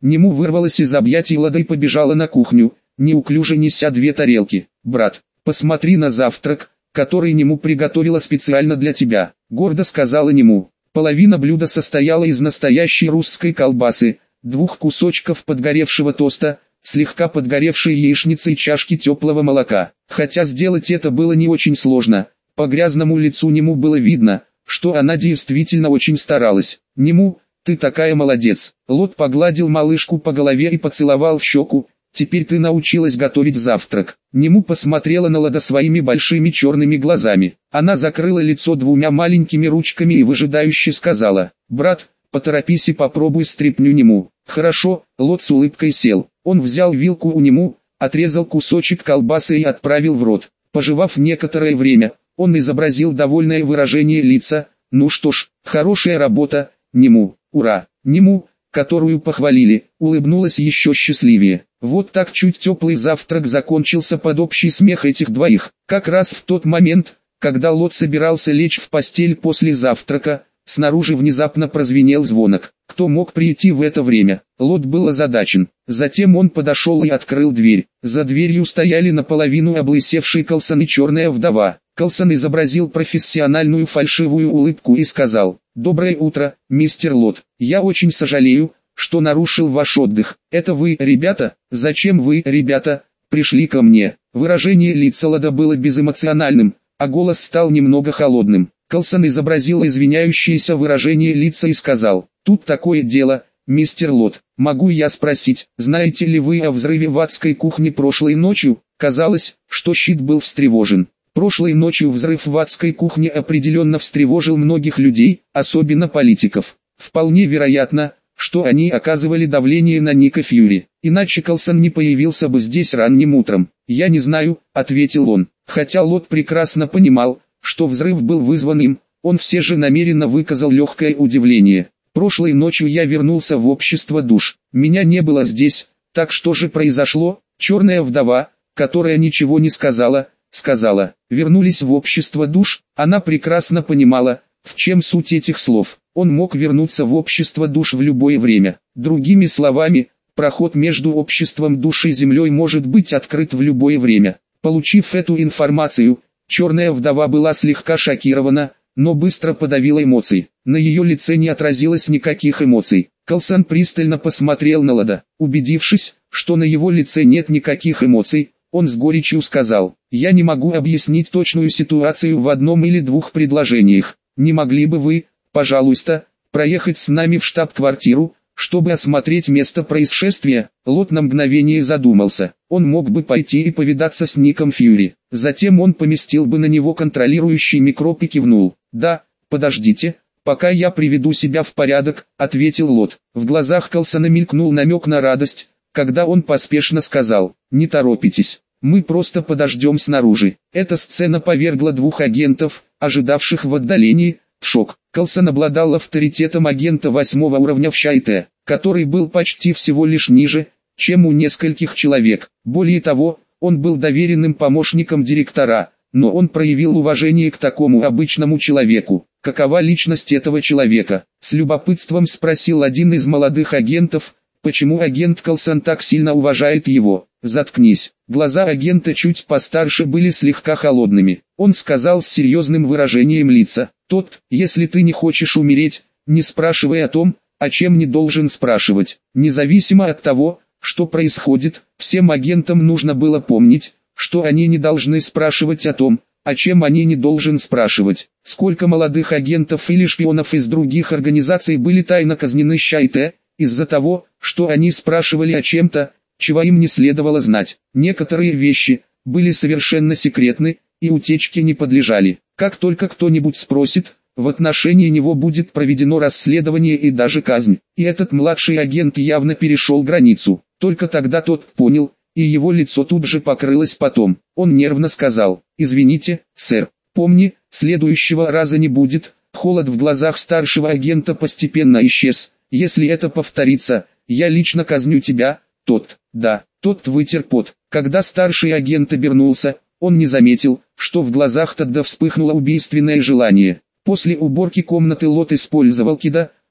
Нему вырвалась из объятий Лада и побежала на кухню, неуклюже неся 2 тарелки. «Брат, посмотри на завтрак, который Нему приготовила специально для тебя», — гордо сказала Нему. Половина блюда состояла из настоящей русской колбасы, 2 кусочков подгоревшего тоста, слегка подгоревшей яичницы и чашки теплого молока. Хотя сделать это было не очень сложно, по грязному лицу Нему было видно, что она действительно очень старалась. «Нему, ты такая молодец!» Лот погладил малышку по голове и поцеловал в щеку. «Теперь ты научилась готовить завтрак». Нему посмотрела на Лада своими большими черными глазами. Она закрыла лицо 2 маленькими ручками и выжидающе сказала: «Брат, поторопись и попробуй стряпню Нему». «Хорошо», Лот с улыбкой сел. Он взял вилку у Нему, отрезал кусочек колбасы и отправил в рот. Пожевав некоторое время, он изобразил довольное выражение лица. «Ну что ж, хорошая работа, Нему, ура!» Нему, которую похвалили, улыбнулась еще счастливее. Вот так чуть теплый завтрак закончился под общий смех этих двоих. Как раз в тот момент, когда Лот собирался лечь в постель после завтрака, снаружи внезапно прозвенел звонок. Кто мог прийти в это время? Лот был озадачен. Затем он подошел и открыл дверь. За дверью стояли наполовину облысевший Калсон и черная вдова. Калсон изобразил профессиональную фальшивую улыбку и сказал: «Доброе утро, мистер Лот. Я очень сожалею, что нарушил ваш отдых. Это вы, ребята? Зачем вы, ребята, пришли ко мне?» Выражение лица Лода было безэмоциональным, а голос стал немного холодным. Калсон изобразил извиняющееся выражение лица и сказал: «Тут такое дело, мистер Лот. Могу я спросить, знаете ли вы о взрыве в адской кухне прошлой ночью?» Казалось, что Щит был встревожен. Прошлой ночью взрыв в адской кухне определенно встревожил многих людей, особенно политиков. Вполне вероятно, что они оказывали давление на Ника Фьюри. Иначе Калсон не появился бы здесь ранним утром. «Я не знаю», — ответил он. Хотя Лот прекрасно понимал, что взрыв был вызван им, он все же намеренно выказал легкое удивление. «Прошлой ночью я вернулся в общество душ. Меня не было здесь, так что же произошло?» Черная вдова, которая ничего не сказала, сказала: «Вернулись в общество душ». Она прекрасно понимала, в чем суть этих слов. Он мог вернуться в общество душ в любое время. Другими словами, проход между обществом душ и землей может быть открыт в любое время. Получив эту информацию, черная вдова была слегка шокирована, но быстро подавила эмоции. На ее лице не отразилось никаких эмоций. Калсон пристально посмотрел на Лода. Убедившись, что на его лице нет никаких эмоций, он с горечью сказал: «Я не могу объяснить точную ситуацию в одном или 2 предложениях. Не могли бы вы, пожалуйста, проехать с нами в штаб-квартиру, чтобы осмотреть место происшествия?» Лот на мгновение задумался. Он мог бы пойти и повидаться с Ником Фьюри. Затем он поместил бы на него контролирующий микроб и кивнул. «Да, подождите, пока я приведу себя в порядок», — ответил Лот. В глазах Калсона мелькнул намек на радость, когда он поспешно сказал: «Не торопитесь, мы просто подождем снаружи». Эта сцена повергла 2 агентов, ожидавших в отдалении, в шок. Калсон обладал авторитетом агента 8-го уровня в Щайте, который был почти всего лишь ниже, чем у нескольких человек. Более того, он был доверенным помощником директора, но он проявил уважение к такому обычному человеку. «Какова личность этого человека?» — с любопытством спросил один из молодых агентов. «Почему агент Калсон так сильно уважает его?» «Заткнись». Глаза агента чуть постарше были слегка холодными. Он сказал с серьезным выражением лица: «Тот, если ты не хочешь умереть, не спрашивай о том, о чем не должен спрашивать». Независимо от того, что происходит, всем агентам нужно было помнить, что они не должны спрашивать о том, о чем они не должен спрашивать. Сколько молодых агентов или шпионов из других организаций были тайно казнены Щайте, из-за того, что они спрашивали о чем-то, чего им не следовало знать. Некоторые вещи были совершенно секретны, и утечке не подлежали. Как только кто-нибудь спросит, в отношении него будет проведено расследование и даже казнь. И этот младший агент явно перешел границу. Только тогда тот понял, и его лицо тут же покрылось потом. Он нервно сказал: «Извините, сэр, помни, следующего раза не будет». Холод в глазах старшего агента постепенно исчез. «Если это повторится, я лично казню тебя». Тот вытер пот. Когда старший агент обернулся, он не заметил, что в глазах Тодда вспыхнуло убийственное желание. После уборки комнаты Лот использовал кида,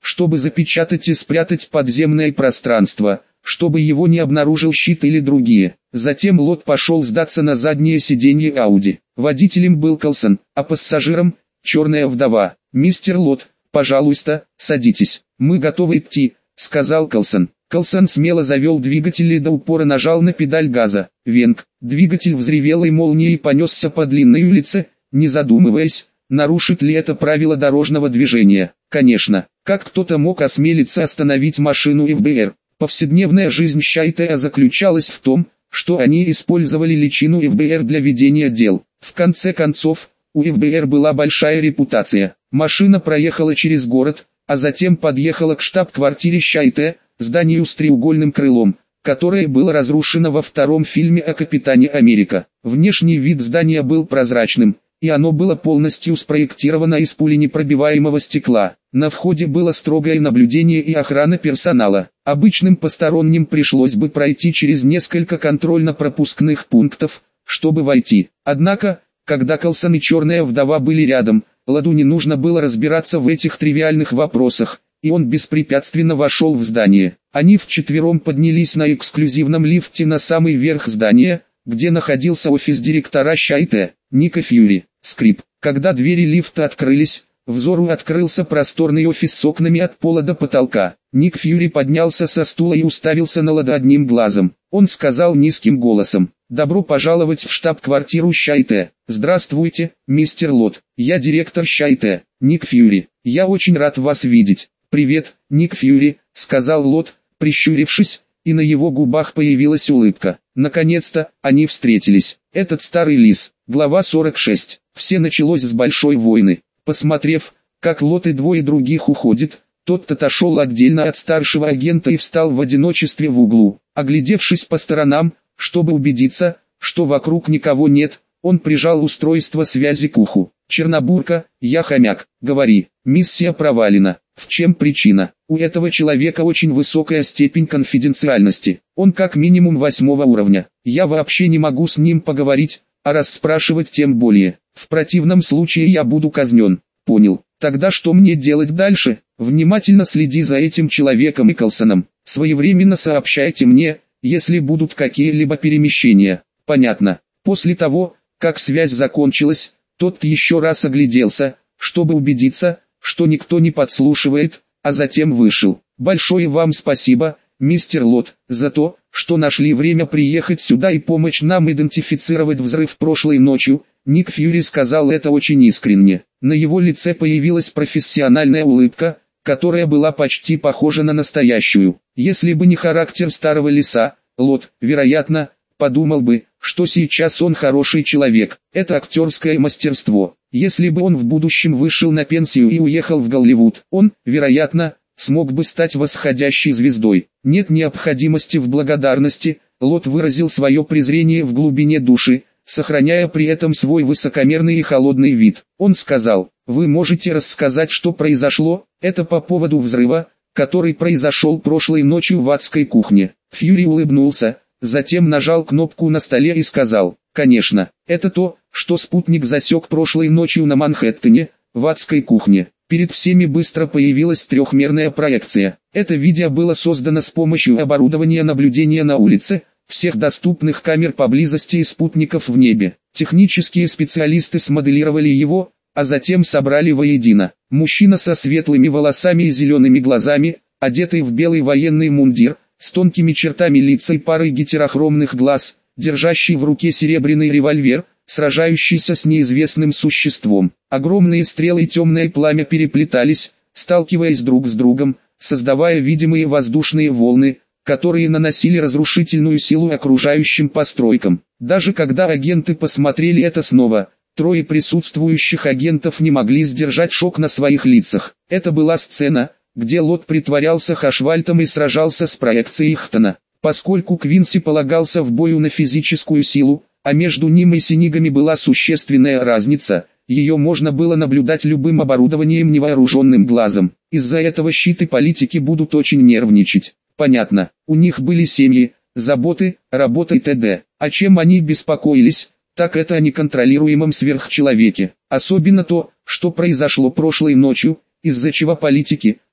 чтобы запечатать и спрятать подземное пространство, чтобы его не обнаружил щит или другие. Затем Лот пошел сдаться на заднее сиденье Ауди. Водителем был Колсон, а пассажиром – черная вдова. «Мистер Лот, пожалуйста, садитесь, мы готовы идти», – сказал Колсон. Колсон смело завел двигатель и до упора нажал на педаль газа. Венг. Двигатель взревел и молнией понесся по длинной улице, не задумываясь, нарушит ли это правило дорожного движения. Конечно, как кто-то мог осмелиться остановить машину ФБР? Повседневная жизнь Шайтеа заключалась в том, что они использовали личину ФБР для ведения дел. В конце концов, у ФБР была большая репутация. Машина проехала через город, а затем подъехала к штаб-квартире Шайтеа, зданию с треугольным крылом, которое было разрушено во втором фильме о Капитане Америка. Внешний вид здания был прозрачным, и оно было полностью спроектировано из пуленепробиваемого стекла. На входе было строгое наблюдение и охрана персонала. Обычным посторонним пришлось бы пройти через несколько контрольно-пропускных пунктов, чтобы войти. Однако, когда Колсон и черная вдова были рядом, Ладу не нужно было разбираться в этих тривиальных вопросах, и он беспрепятственно вошел в здание. Они вчетвером поднялись на эксклюзивном лифте на самый верх здания, где находился офис директора Шайтеа, Ника Фьюри. Скрип. Когда двери лифта открылись, взору открылся просторный офис с окнами от пола до потолка. Ник Фьюри поднялся со стула и уставился на Лада одним глазом. Он сказал низким голосом: «Добро пожаловать в штаб-квартиру Шайтеа». «Здравствуйте, мистер Лот. Я директор Шайтеа, Ник Фьюри. Я очень рад вас видеть». «Привет, Ник Фьюри», — сказал Лот, прищурившись, и на его губах появилась улыбка. Наконец-то, они встретились. Этот старый лис. Глава 46. Все началось с большой войны. Посмотрев, как Лот и двое других уходят, тот отошел отдельно от старшего агента и встал в одиночестве в углу. Оглядевшись по сторонам, чтобы убедиться, что вокруг никого нет, он прижал устройство связи к уху. «Чернобурка, я хомяк, говори, миссия провалена. В чем причина? У этого человека очень высокая степень конфиденциальности. Он как минимум 8-го уровня. Я вообще не могу с ним поговорить, а расспрашивать тем более. В противном случае я буду казнен». «Понял. Тогда что мне делать дальше?» «Внимательно следи за этим человеком и Колсоном. Своевременно сообщайте мне, если будут какие-либо перемещения». «Понятно». После того, как связь закончилась, тот еще раз огляделся, чтобы убедиться, что никто не подслушивает, а затем вышел. «Большое вам спасибо, мистер Лот, за то, что нашли время приехать сюда и помочь нам идентифицировать взрыв прошлой ночью». Ник Фьюри сказал это очень искренне. На его лице появилась профессиональная улыбка, которая была почти похожа на настоящую. Если бы не характер старого лиса, Лот, вероятно, подумал бы, что сейчас он хороший человек. Это актерское мастерство. Если бы он в будущем вышел на пенсию и уехал в Голливуд, он, вероятно, смог бы стать восходящей звездой. Нет необходимости в благодарности, Лот выразил свое презрение в глубине души, сохраняя при этом свой высокомерный и холодный вид. Он сказал: «Вы можете рассказать, что произошло? Это по поводу взрыва, который произошел прошлой ночью в адской кухне». Фьюри улыбнулся, затем нажал кнопку на столе и сказал: «Конечно, это то, что спутник засек прошлой ночью на Манхэттене, в адской кухне». Перед всеми быстро появилась трехмерная проекция. Это видео было создано с помощью оборудования наблюдения на улице, всех доступных камер поблизости и спутников в небе. Технические специалисты смоделировали его, а затем собрали воедино. Мужчина со светлыми волосами и зелеными глазами, одетый в белый военный мундир, с тонкими чертами лица и парой гетерохромных глаз, держащий в руке серебряный револьвер, сражающийся с неизвестным существом. Огромные стрелы и темное пламя переплетались, сталкиваясь друг с другом, создавая видимые воздушные волны, которые наносили разрушительную силу окружающим постройкам. Даже когда агенты посмотрели это снова, трое присутствующих агентов не могли сдержать шок на своих лицах. Это была сцена, где Лот притворялся Хашвальтом и сражался с проекцией Хтона. Поскольку Квинси полагался в бою на физическую силу, а между ним и Синигами была существенная разница, ее можно было наблюдать любым оборудованием невооруженным глазом. Из-за этого щит и политики будут очень нервничать. Понятно, у них были семьи, заботы, работа и т.д. О чем они беспокоились, так это о неконтролируемом сверхчеловеке. Особенно то, что произошло прошлой ночью, из-за чего политики,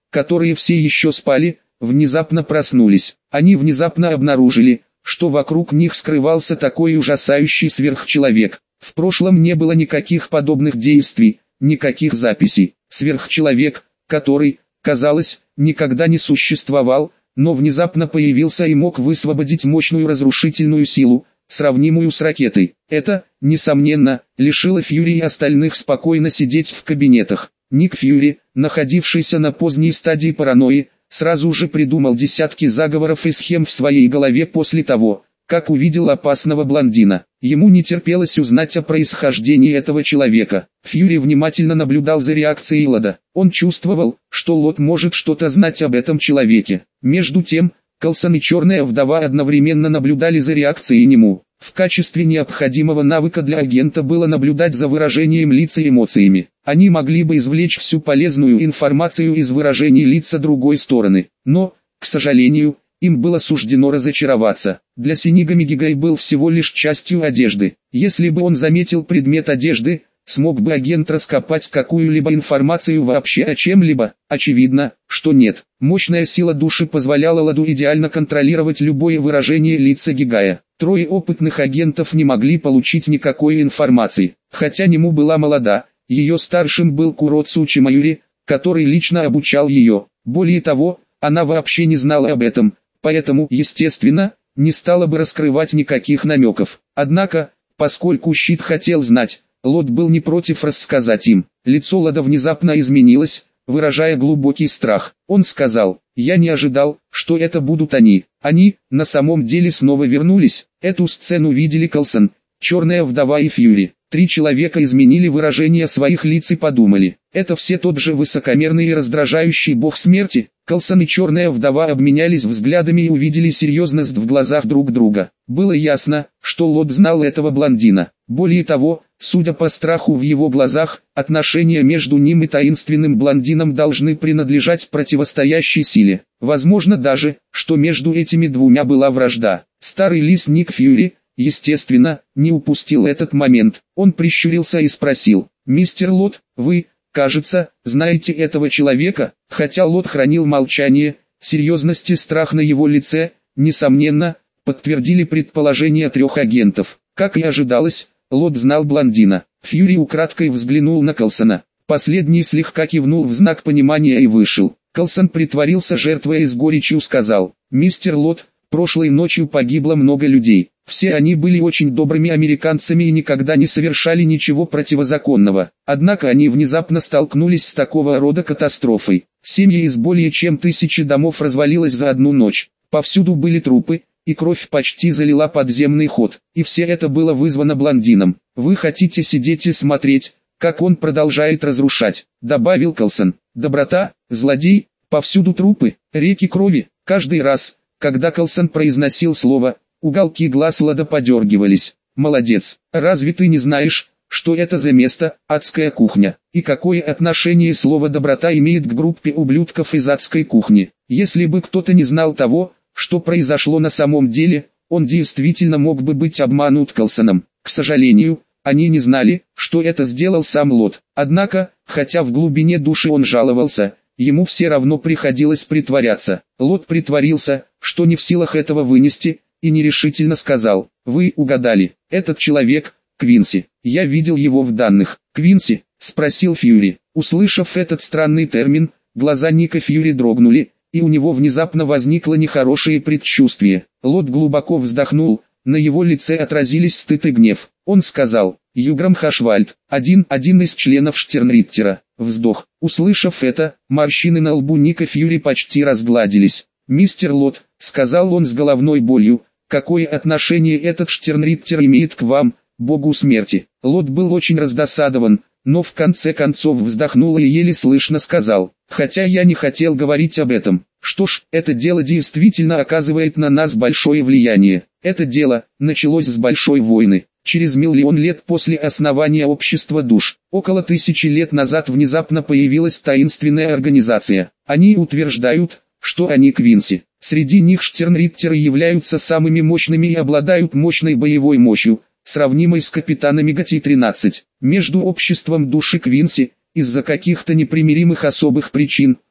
которые все еще спали, внезапно проснулись. Они внезапно обнаружили, что вокруг них скрывался такой ужасающий сверхчеловек. В прошлом не было никаких подобных действий, никаких записей. Сверхчеловек, который, казалось, никогда не существовал, но внезапно появился и мог высвободить мощную разрушительную силу, сравнимую с ракетой. Это, несомненно, лишило Фьюри и остальных спокойно сидеть в кабинетах. Ник Фьюри, находившийся на поздней стадии паранойи, сразу же придумал десятки заговоров и схем в своей голове после того, как увидел опасного блондина. Ему не терпелось узнать о происхождении этого человека. Фьюри внимательно наблюдал за реакцией Лода. Он чувствовал, что Лод может что-то знать об этом человеке. Между тем, Калсон и Черная Вдова одновременно наблюдали за реакцией Нему. В качестве необходимого навыка для агента было наблюдать за выражением лиц и эмоциями. Они могли бы извлечь всю полезную информацию из выражений лица другой стороны. Но, к сожалению, им было суждено разочароваться. Для Синигами Гигай был всего лишь частью одежды. Если бы он заметил предмет одежды, смог бы агент раскопать какую-либо информацию вообще о чем-либо? Очевидно, что нет. Мощная сила души позволяла Ладу идеально контролировать любое выражение лица Гигая. Трое опытных агентов не могли получить никакой информации. Хотя Нему была молода, ее старшим был Куроцу Чимаюри, который лично обучал ее. Более того, она вообще не знала об этом, поэтому, естественно, не стала бы раскрывать никаких намеков. Однако, поскольку Щит хотел знать, Лод был не против рассказать им. Лицо Лода внезапно изменилось, выражая глубокий страх. Он сказал: «Я не ожидал, что это будут они». Они, на самом деле, снова вернулись. Эту сцену видели Калсон, Черная Вдова и Фьюри. Три человека изменили выражение своих лиц и подумали: это все тот же высокомерный и раздражающий бог смерти. Калсон и Черная Вдова обменялись взглядами и увидели серьезность в глазах друг друга. Было ясно, что Лод знал этого блондина. Более того, судя по страху в его глазах, отношения между ним и таинственным блондином должны принадлежать противостоящей силе. Возможно даже, что между этими двумя была вражда. Старый лис Ник Фьюри, естественно, не упустил этот момент. Он прищурился и спросил: «Мистер Лод, вы, кажется, знаете этого человека?» Хотя Лод хранил молчание, серьезность и страх на его лице, несомненно, подтвердили предположения трех агентов. Как и ожидалось, Лод знал блондина. Фьюри украдкой взглянул на Калсона. Последний слегка кивнул в знак понимания и вышел. Калсон притворился жертвой и с горечью сказал: «Мистер Лод, прошлой ночью погибло много людей. Все они были очень добрыми американцами и никогда не совершали ничего противозаконного. Однако они внезапно столкнулись с такого рода катастрофой. Семьи из более чем 1000 домов развалилось за одну ночь. Повсюду были трупы, и кровь почти залила подземный ход. И все это было вызвано блондином. Вы хотите сидеть и смотреть, как он продолжает разрушать», — добавил Калсон. «Доброта, злодей, повсюду трупы, реки крови». Каждый раз, когда Калсон произносил слово, уголки глаз Лода подергивались. «Молодец. Разве ты не знаешь, что это за место, адская кухня? И какое отношение слово «доброта» имеет к группе ублюдков из адской кухни? Если бы кто-то не знал того, что произошло на самом деле, он действительно мог бы быть обманут Калсоном. К сожалению, они не знали, что это сделал сам Лод. Однако, хотя в глубине души он жаловался, ему все равно приходилось притворяться. Лод притворился, что не в силах этого вынести, и нерешительно сказал: «Вы угадали, этот человек — Квинси. Я видел его в данных». «Квинси?» — спросил Фьюри. Услышав этот странный термин, глаза Ника Фьюри дрогнули, и у него внезапно возникло нехорошее предчувствие. Лод глубоко вздохнул, на его лице отразились стыд и гнев. Он сказал: «Юграм Хашвальд, один из членов Штернриттера». Вздох. Услышав это, морщины на лбу Ника Фьюри почти разгладились. «Мистер Лод», — сказал он с головной болью, — «какое отношение этот Штернриттер имеет к вам, богу смерти?» Лод был очень раздосадован, но в конце концов вздохнул и еле слышно сказал: «Хотя я не хотел говорить об этом. Что ж, это дело действительно оказывает на нас большое влияние. Это дело началось с большой войны. Через 1 000 000 лет после основания общества душ, около 1000 лет назад внезапно появилась таинственная организация. Они утверждают, что они Квинси. Среди них Штернриттеры являются самыми мощными и обладают мощной боевой мощью, сравнимой с капитанами Гати-13. Между обществом души Квинси, из-за каких-то непримиримых особых причин,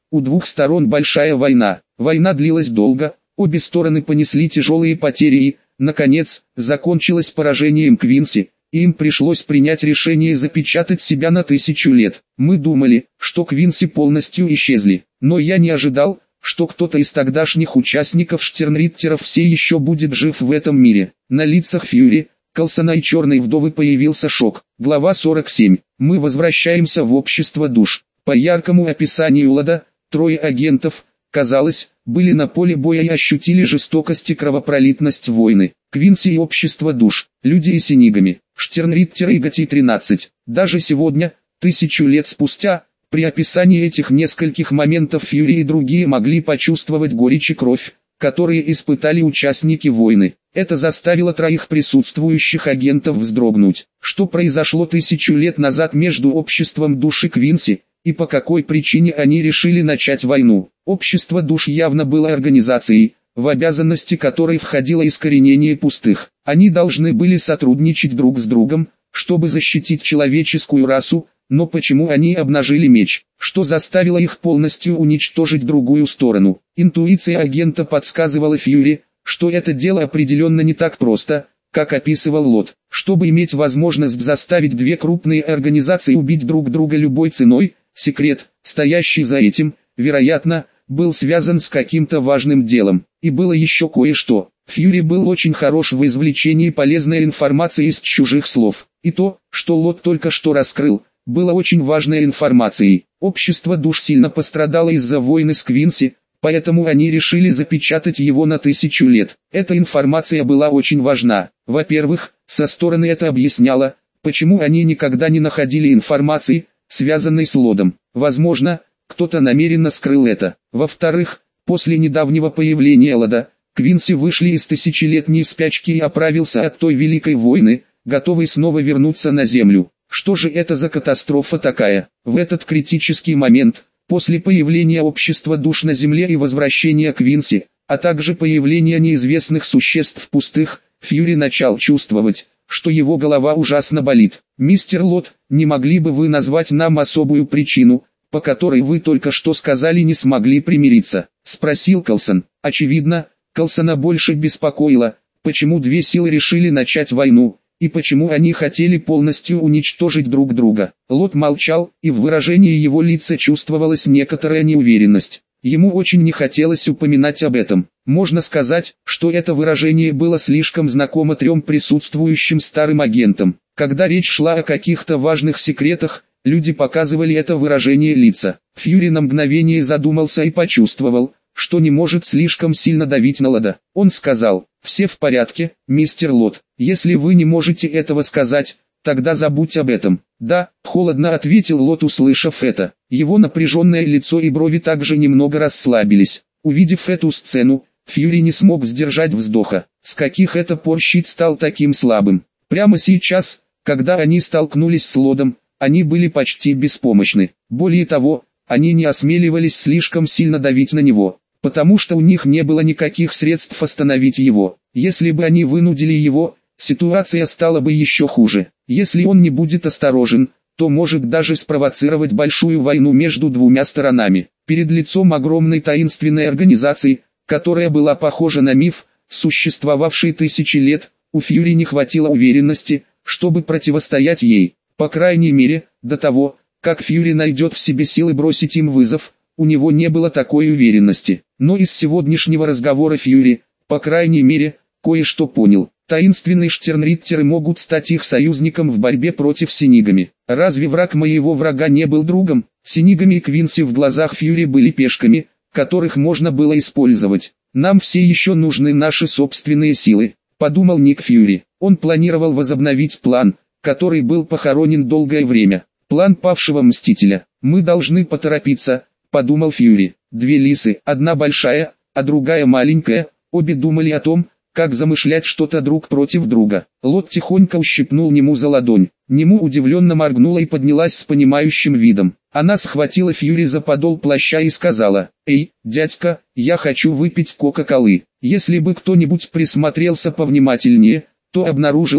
У двух сторон большая война. Война длилась долго, обе стороны понесли тяжелые потери и, наконец, закончилась поражением Квинси, и им пришлось принять решение запечатать себя на 1000 лет. Мы думали, что Квинси полностью исчезли, но я не ожидал, что кто-то из тогдашних участников Штернриттеров все еще будет жив в этом мире. На лицах Фьюри, Колсона и Черной Вдовы появился шок. Глава 47. Мы возвращаемся в общество душ. По яркому описанию Лода, 3 агентов, казалось, были на поле боя и ощутили жестокость и кровопролитность войны. Квинси и общество душ, люди и синигами, Штернриттеры и Готи-13. Даже сегодня, 1000 лет спустя, при описании этих нескольких моментов Фьюри и другие могли почувствовать горечь и кровь, которые испытали участники войны. Это заставило 3 присутствующих агентов вздрогнуть. Что произошло 1000 лет назад между обществом душ и Квинси, и по какой причине они решили начать войну? Общество душ явно было организацией, в обязанности которой входило искоренение пустых. Они должны были сотрудничать друг с другом, чтобы защитить человеческую расу, но почему они обнажили меч? Что заставило их полностью уничтожить другую сторону? Интуиция агента подсказывала Фьюри, что это дело определенно не так просто, как описывал Лот. Чтобы иметь возможность заставить 2 крупные организации убить друг друга любой ценой, секрет, стоящий за этим, вероятно, был связан с каким-то важным делом. И было еще кое-что. Фьюри был очень хорош в извлечении полезной информации из чужих слов. И то, что Лот только что раскрыл, было очень важной информацией. Общество душ сильно пострадало из-за войны с Квинси, поэтому они решили запечатать его на 1000 лет. Эта информация была очень важна. Во-первых, со стороны это объясняло, почему они никогда не находили информации, связанной с Лодом. Возможно, кто-то намеренно скрыл это. Во-вторых, после недавнего появления Лода, Квинси вышли из тысячелетней спячки и оправился от той великой войны, готовый снова вернуться на Землю. Что же это за катастрофа такая? В этот критический момент, после появления общества душ на Земле и возвращения Квинси, а также появления неизвестных существ пустых, Фьюри начал чувствовать, что его голова ужасно болит. «Мистер Лот, не могли бы вы назвать нам особую причину, по которой вы только что сказали не смогли примириться?» — спросил Колсон. Очевидно, Колсона больше беспокоило, почему 2 силы решили начать войну, и почему они хотели полностью уничтожить друг друга. Лот молчал, и в выражении его лица чувствовалась некоторая неуверенность. Ему очень не хотелось упоминать об этом. Можно сказать, что это выражение было слишком знакомо 3 присутствующим старым агентам. Когда речь шла о каких-то важных секретах, люди показывали это выражение лица. Фьюри на мгновение задумался и почувствовал, что не может слишком сильно давить на Лода. Он сказал: «Все в порядке, мистер Лот. Если вы не можете этого сказать, тогда забудь об этом». «Да», — холодно ответил Лот, услышав это. Его напряженное лицо и брови также немного расслабились. Увидев эту сцену, Фьюри не смог сдержать вздоха. С каких это пор щит стал таким слабым? Прямо сейчас, когда они столкнулись с Лодом, они были почти беспомощны. Более того, они не осмеливались слишком сильно давить на него, потому что у них не было никаких средств остановить его. Если бы они вынудили его, ситуация стала бы еще хуже. Если он не будет осторожен, то может даже спровоцировать большую войну между 2 сторонами. Перед лицом огромной таинственной организации, которая была похожа на миф, существовавший 1000 лет, у Фьюри не хватило уверенности, чтобы противостоять ей. По крайней мере, до того, как Фьюри найдет в себе силы бросить им вызов, у него не было такой уверенности. Но из сегодняшнего разговора Фьюри, по крайней мере, кое-что понял. Таинственные Штернриттеры могут стать их союзником в борьбе против синигами. Разве враг моего врага не был другом? Синигами и Квинси в глазах Фьюри были пешками, которых можно было использовать. «Нам все еще нужны наши собственные силы», — подумал Ник Фьюри. Он планировал возобновить план, который был похоронен долгое время. План павшего Мстителя. «Мы должны поторопиться», — подумал Фьюри. 2 лисы, одна большая, а другая маленькая, обе думали о том, как замышлять что-то друг против друга. Лот тихонько ущипнул Нему за ладонь. Нему удивленно моргнула и поднялась с понимающим видом. Она схватила Фьюри за подол плаща и сказала: «Эй, дядька, я хочу выпить кока-колы». Если бы кто-нибудь присмотрелся повнимательнее, то обнаружил бы,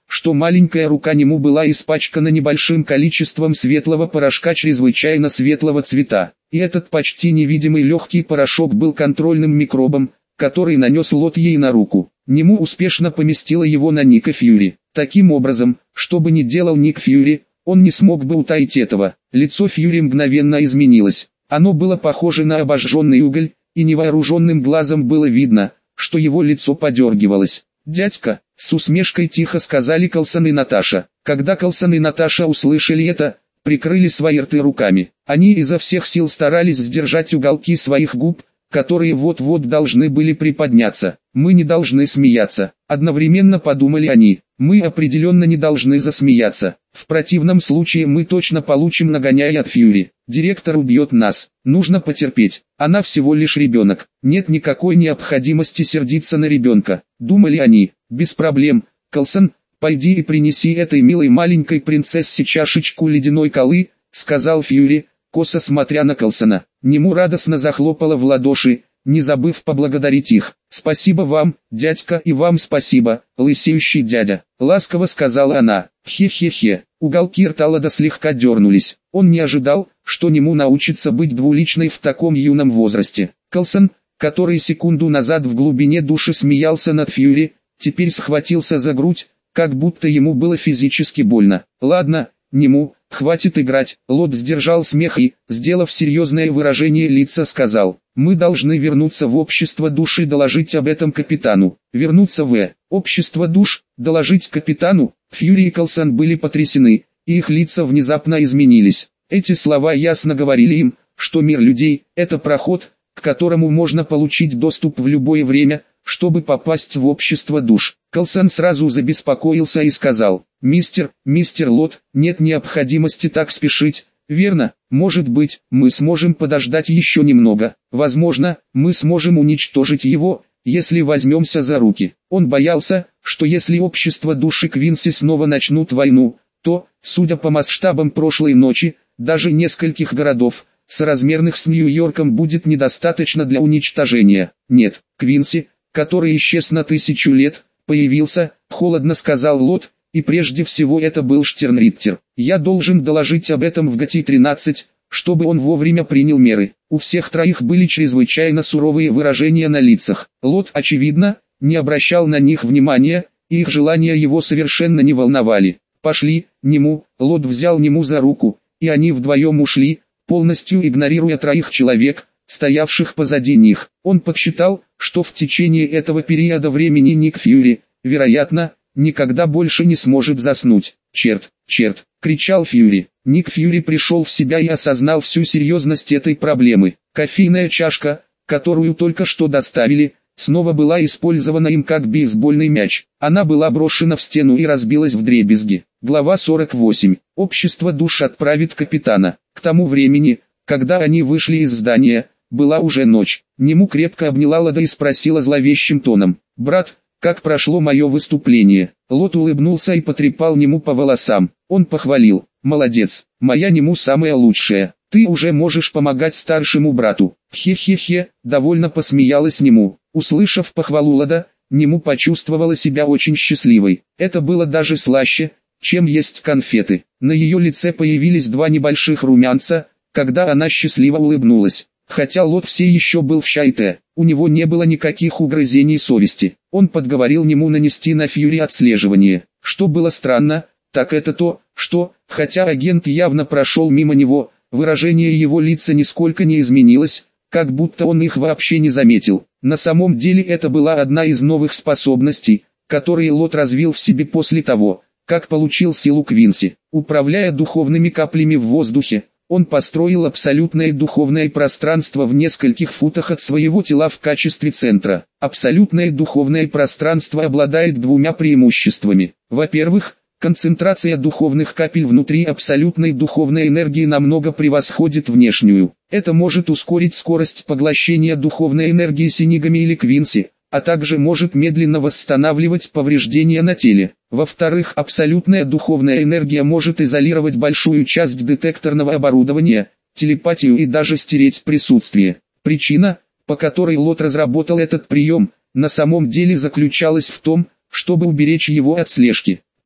что маленькая рука Нему была испачкана небольшим количеством светлого порошка чрезвычайно светлого цвета. И этот почти невидимый легкий порошок был контрольным микробом, который нанес Лот ей на руку. Нему успешно поместила его на Ника Фьюри. Таким образом, что бы ни делал Ник Фьюри, он не смог бы утаить этого. Лицо Фьюри мгновенно изменилось. Оно было похоже на обожженный уголь, и невооруженным глазом было видно, что его лицо подергивалось. «Дядька», — с усмешкой тихо сказали Калсон и Наташа. Когда Калсон и Наташа услышали это, прикрыли свои рты руками. Они изо всех сил старались сдержать уголки своих губ, которые вот-вот должны были приподняться. «Мы не должны смеяться», — одновременно подумали они. «Мы определенно не должны засмеяться. В противном случае мы точно получим нагоняй от Фьюри. Директор убьет нас. Нужно потерпеть. Она всего лишь ребенок. Нет никакой необходимости сердиться на ребенка», — думали они. «Без проблем, Калсон, пойди и принеси этой милой маленькой принцессе чашечку ледяной колы», — сказал Фьюри, косо смотря на Калсона. Нему радостно захлопала в ладоши, не забыв поблагодарить их. «Спасибо вам, дядька, и вам спасибо, лысеющий дядя», — ласково сказала она. «Хе-хе-хе». Уголки рта Лода слегка дернулись. Он не ожидал, что Нему научится быть двуличной в таком юном возрасте. Калсон, который секунду назад в глубине души смеялся над Фьюри, теперь схватился за грудь, как будто ему было физически больно. «Ладно, Нему, хватит играть». Лот сдержал смех и, сделав серьезное выражение лица, сказал: «Мы должны вернуться в общество душ и доложить об этом капитану». «Вернуться в общество душ, доложить капитану?» Фьюри и Калсон были потрясены, и их лица внезапно изменились. Эти слова ясно говорили им, что мир людей – это проход, к которому можно получить доступ в любое время, чтобы попасть в общество душ. Калсон сразу забеспокоился и сказал: мистер Лот, нет необходимости так спешить, верно? Может быть, мы сможем подождать еще немного. Возможно, мы сможем уничтожить его, если возьмемся за руки». Он боялся, что если общество души Квинси снова начнут войну, то, судя по масштабам прошлой ночи, даже нескольких городов, соразмерных с Нью-Йорком, будет недостаточно для уничтожения. «Нет, Квинси, который исчез на 1000 лет, появился», — холодно сказал Лот, «и прежде всего это был Штернриттер. Я должен доложить об этом в ГТИ-13, чтобы он вовремя принял меры». У всех троих были чрезвычайно суровые выражения на лицах. Лот, очевидно, не обращал на них внимания, и их желания его совершенно не волновали. «Пошли, Нему». Лот взял Нему за руку, и они вдвоем ушли, полностью игнорируя троих человек, стоявших позади них. Он подсчитал, что в течение этого периода времени Ник Фьюри, вероятно, никогда больше не сможет заснуть. «Черт, черт!» — кричал Фьюри. Ник Фьюри пришел в себя и осознал всю серьезность этой проблемы. Кофейная чашка, которую только что доставили, снова была использована им как бейсбольный мяч. Она была брошена в стену и разбилась вдребезги. Глава 48. Общество душ отправит капитана. К тому времени, когда они вышли из здания, была уже ночь. Нему крепко обняла Лода и спросила зловещим тоном: «Брат, как прошло мое выступление?» Лот улыбнулся и потрепал Нему по волосам. Он похвалил: «Молодец, моя Нему самая лучшая. Ты уже можешь помогать старшему брату». «Хе-хе-хе», довольно посмеялась Нему. Услышав похвалу Лода, Нему почувствовала себя очень счастливой. Это было даже слаще, чем есть конфеты. На ее лице появились два небольших румянца, когда она счастливо улыбнулась. Хотя Лот все еще был в Шайте, у него не было никаких угрызений совести. Он подговорил Нему нанести на Фьюри отслеживание. Что было странно, так это то, что, хотя агент явно прошел мимо него, выражение его лица нисколько не изменилось, как будто он их вообще не заметил. На самом деле это была одна из новых способностей, которые Лот развил в себе после того, как получил силу Квинси. Управляя духовными каплями в воздухе, он построил абсолютное духовное пространство в нескольких футах от своего тела в качестве центра. Абсолютное духовное пространство обладает двумя преимуществами. Во-первых, концентрация духовных капель внутри абсолютной духовной энергии намного превосходит внешнюю. Это может ускорить скорость поглощения духовной энергии синигами или Квинси, а также может медленно восстанавливать повреждения на теле. Во-вторых, абсолютная духовная энергия может изолировать большую часть детекторного оборудования, телепатию и даже стереть присутствие. Причина, по которой Лот разработал этот прием, на самом деле заключалась в том, чтобы уберечь его от слежки.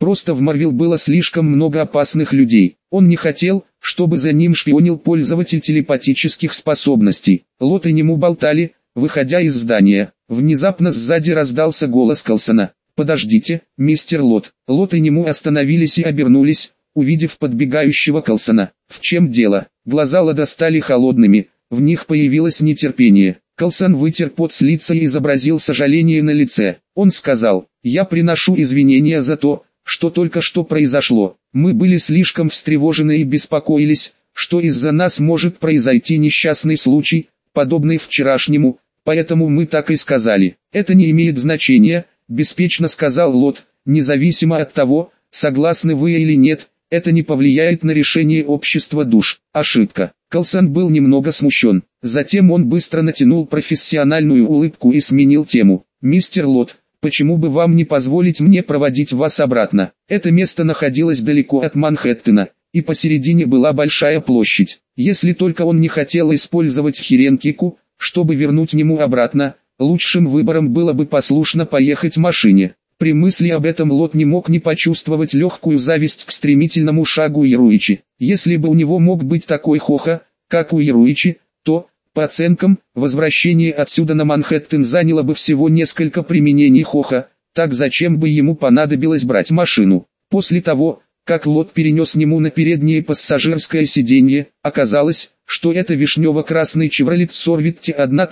Просто в Марвел было слишком много опасных людей. Он не хотел, чтобы за ним шпионил пользователь телепатических способностей. Лот и Нему болтали, выходя из здания. Внезапно сзади раздался голос Калсона. «Подождите, мистер Лот». Лот и Нему остановились и обернулись, увидев подбегающего Калсона. «В чем дело?» Глаза Лода стали холодными, в них появилось нетерпение. Калсон вытер пот с лица и изобразил сожаление на лице. Он сказал: «Я приношу извинения за то, что только что произошло. Мы были слишком встревожены и беспокоились, что из-за нас может произойти несчастный случай, подобный вчерашнему, поэтому мы так и сказали». «Это не имеет значения», — беспечно сказал Лот, «независимо от того, согласны вы или нет, это не повлияет на решение общества душ». Ошибка. Калсон был немного смущен. Затем он быстро натянул профессиональную улыбку и сменил тему. «Мистер Лот, почему бы вам не позволить мне проводить вас обратно?» Это место находилось далеко от Манхэттена, и посередине была большая площадь. Если только он не хотел использовать Хиренкику, чтобы вернуть Нему обратно, лучшим выбором было бы послушно поехать в машине. При мысли об этом Лот не мог не почувствовать легкую зависть к стремительному шагу Яруичи. Если бы у него мог быть такой Хоха, как у Яруичи, то, по оценкам, возвращение отсюда на Манхэттен заняло бы всего несколько применений Хоха, так зачем бы ему понадобилось брать машину? После того, как Лот перенес Нему на переднее пассажирское сиденье, оказалось, что это вишнево-красный Chevrolet Corvette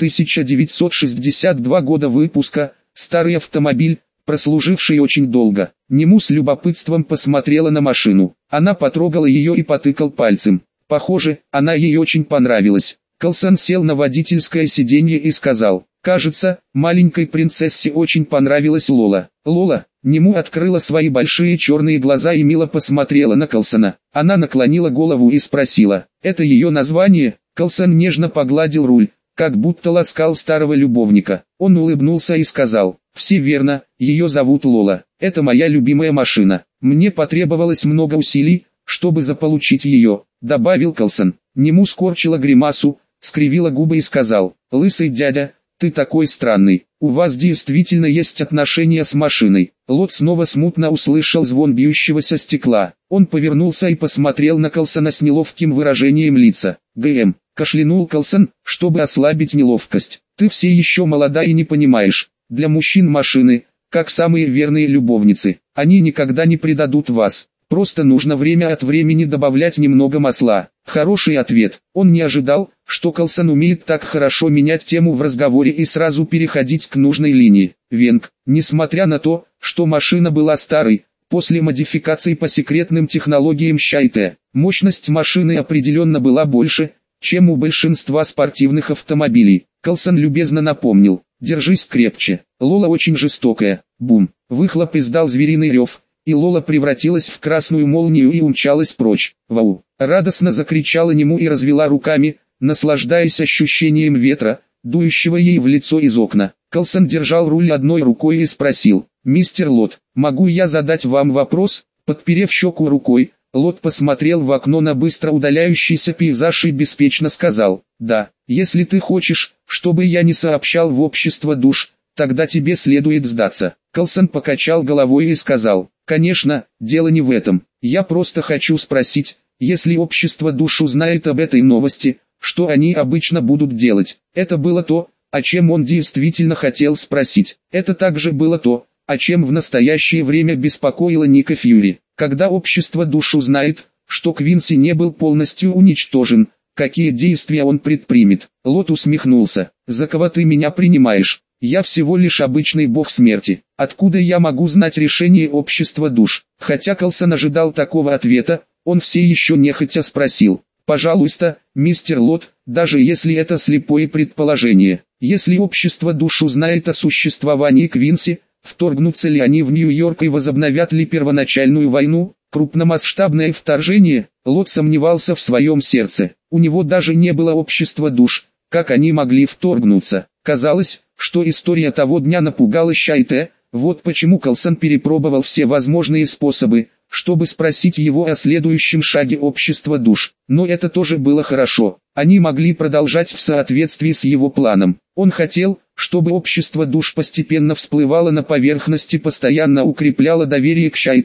1962 года выпуска, старый автомобиль, прослуживший очень долго. Нему с любопытством посмотрела на машину. Она потрогала ее и потыкал пальцем. Похоже, она ей очень понравилась. Калсон сел на водительское сиденье и сказал: «Кажется, маленькой принцессе очень понравилась Лола». «Лола?» Нему открыла свои большие черные глаза и мило посмотрела на Калсона. Она наклонила голову и спросила: «Это ее название?» Калсон нежно погладил руль, как будто ласкал старого любовника. Он улыбнулся и сказал: «Все верно, ее зовут Лола. Это моя любимая машина. Мне потребовалось много усилий, чтобы заполучить ее», — добавил Калсон. Нему скорчила гримасу, скривила губы и сказал: «Лысый дядя, ты такой странный. У вас действительно есть отношения с машиной». Лот снова смутно услышал звон бьющегося стекла. Он повернулся и посмотрел на Калсона с неловким выражением лица. «ГМ», — кашлянул Калсон, чтобы ослабить неловкость. «Ты все еще молода и не понимаешь. Для мужчин машины, как самые верные любовницы, они никогда не предадут вас. Просто нужно время от времени добавлять немного масла». Хороший ответ. Он не ожидал, что Калсон умеет так хорошо менять тему в разговоре и сразу переходить к нужной линии. Венг, несмотря на то, что машина была старой, после модификаций по секретным технологиям Шайте, мощность машины определенно была больше, чем у большинства спортивных автомобилей. Калсон любезно напомнил: «Держись крепче, Лола очень жестокая». Бум! Выхлоп издал звериный рев, и Лола превратилась в красную молнию и умчалась прочь. «Вау!» — радостно закричала Нему и развела руками, наслаждаясь ощущением ветра, дующего ей в лицо из окна. Калсон держал руль одной рукой и спросил: «Мистер Лот, могу я задать вам вопрос?» Подперев щеку рукой, Лот посмотрел в окно на быстро удаляющийся пейзаж и беспечно сказал: «Да, если ты хочешь, чтобы я не сообщал в общество душ, тогда тебе следует сдаться». Калсон покачал головой и сказал: «Конечно, дело не в этом. Я просто хочу спросить, если общество душ узнает об этой новости, что они обычно будут делать?» Это было то, о чем он действительно хотел спросить. Это также было то, о чем в настоящее время беспокоило Ника Фьюри. Когда общество душ узнает, что Квинси не был полностью уничтожен, какие действия он предпримет? Лот усмехнулся. «За кого ты меня принимаешь? Я всего лишь обычный бог смерти. Откуда я могу знать решение общества душ?» Хотя Калсон ожидал такого ответа, он все еще нехотя спросил: «Пожалуйста, мистер Лот, даже если это слепое предположение, если общество душ узнает о существовании Квинси, вторгнутся ли они в Нью-Йорк и возобновят ли первоначальную войну, крупномасштабное вторжение?» Лот сомневался в своем сердце. У него даже не было общества душ, как они могли вторгнуться? Казалось, что история того дня напугала Шайте. Вот почему Калсон перепробовал все возможные способы, чтобы спросить его о следующем шаге общества душ. Но это тоже было хорошо. Они могли продолжать в соответствии с его планом. Он хотел, чтобы общество душ постепенно всплывало на поверхность и постоянно укрепляло доверие к Шайте.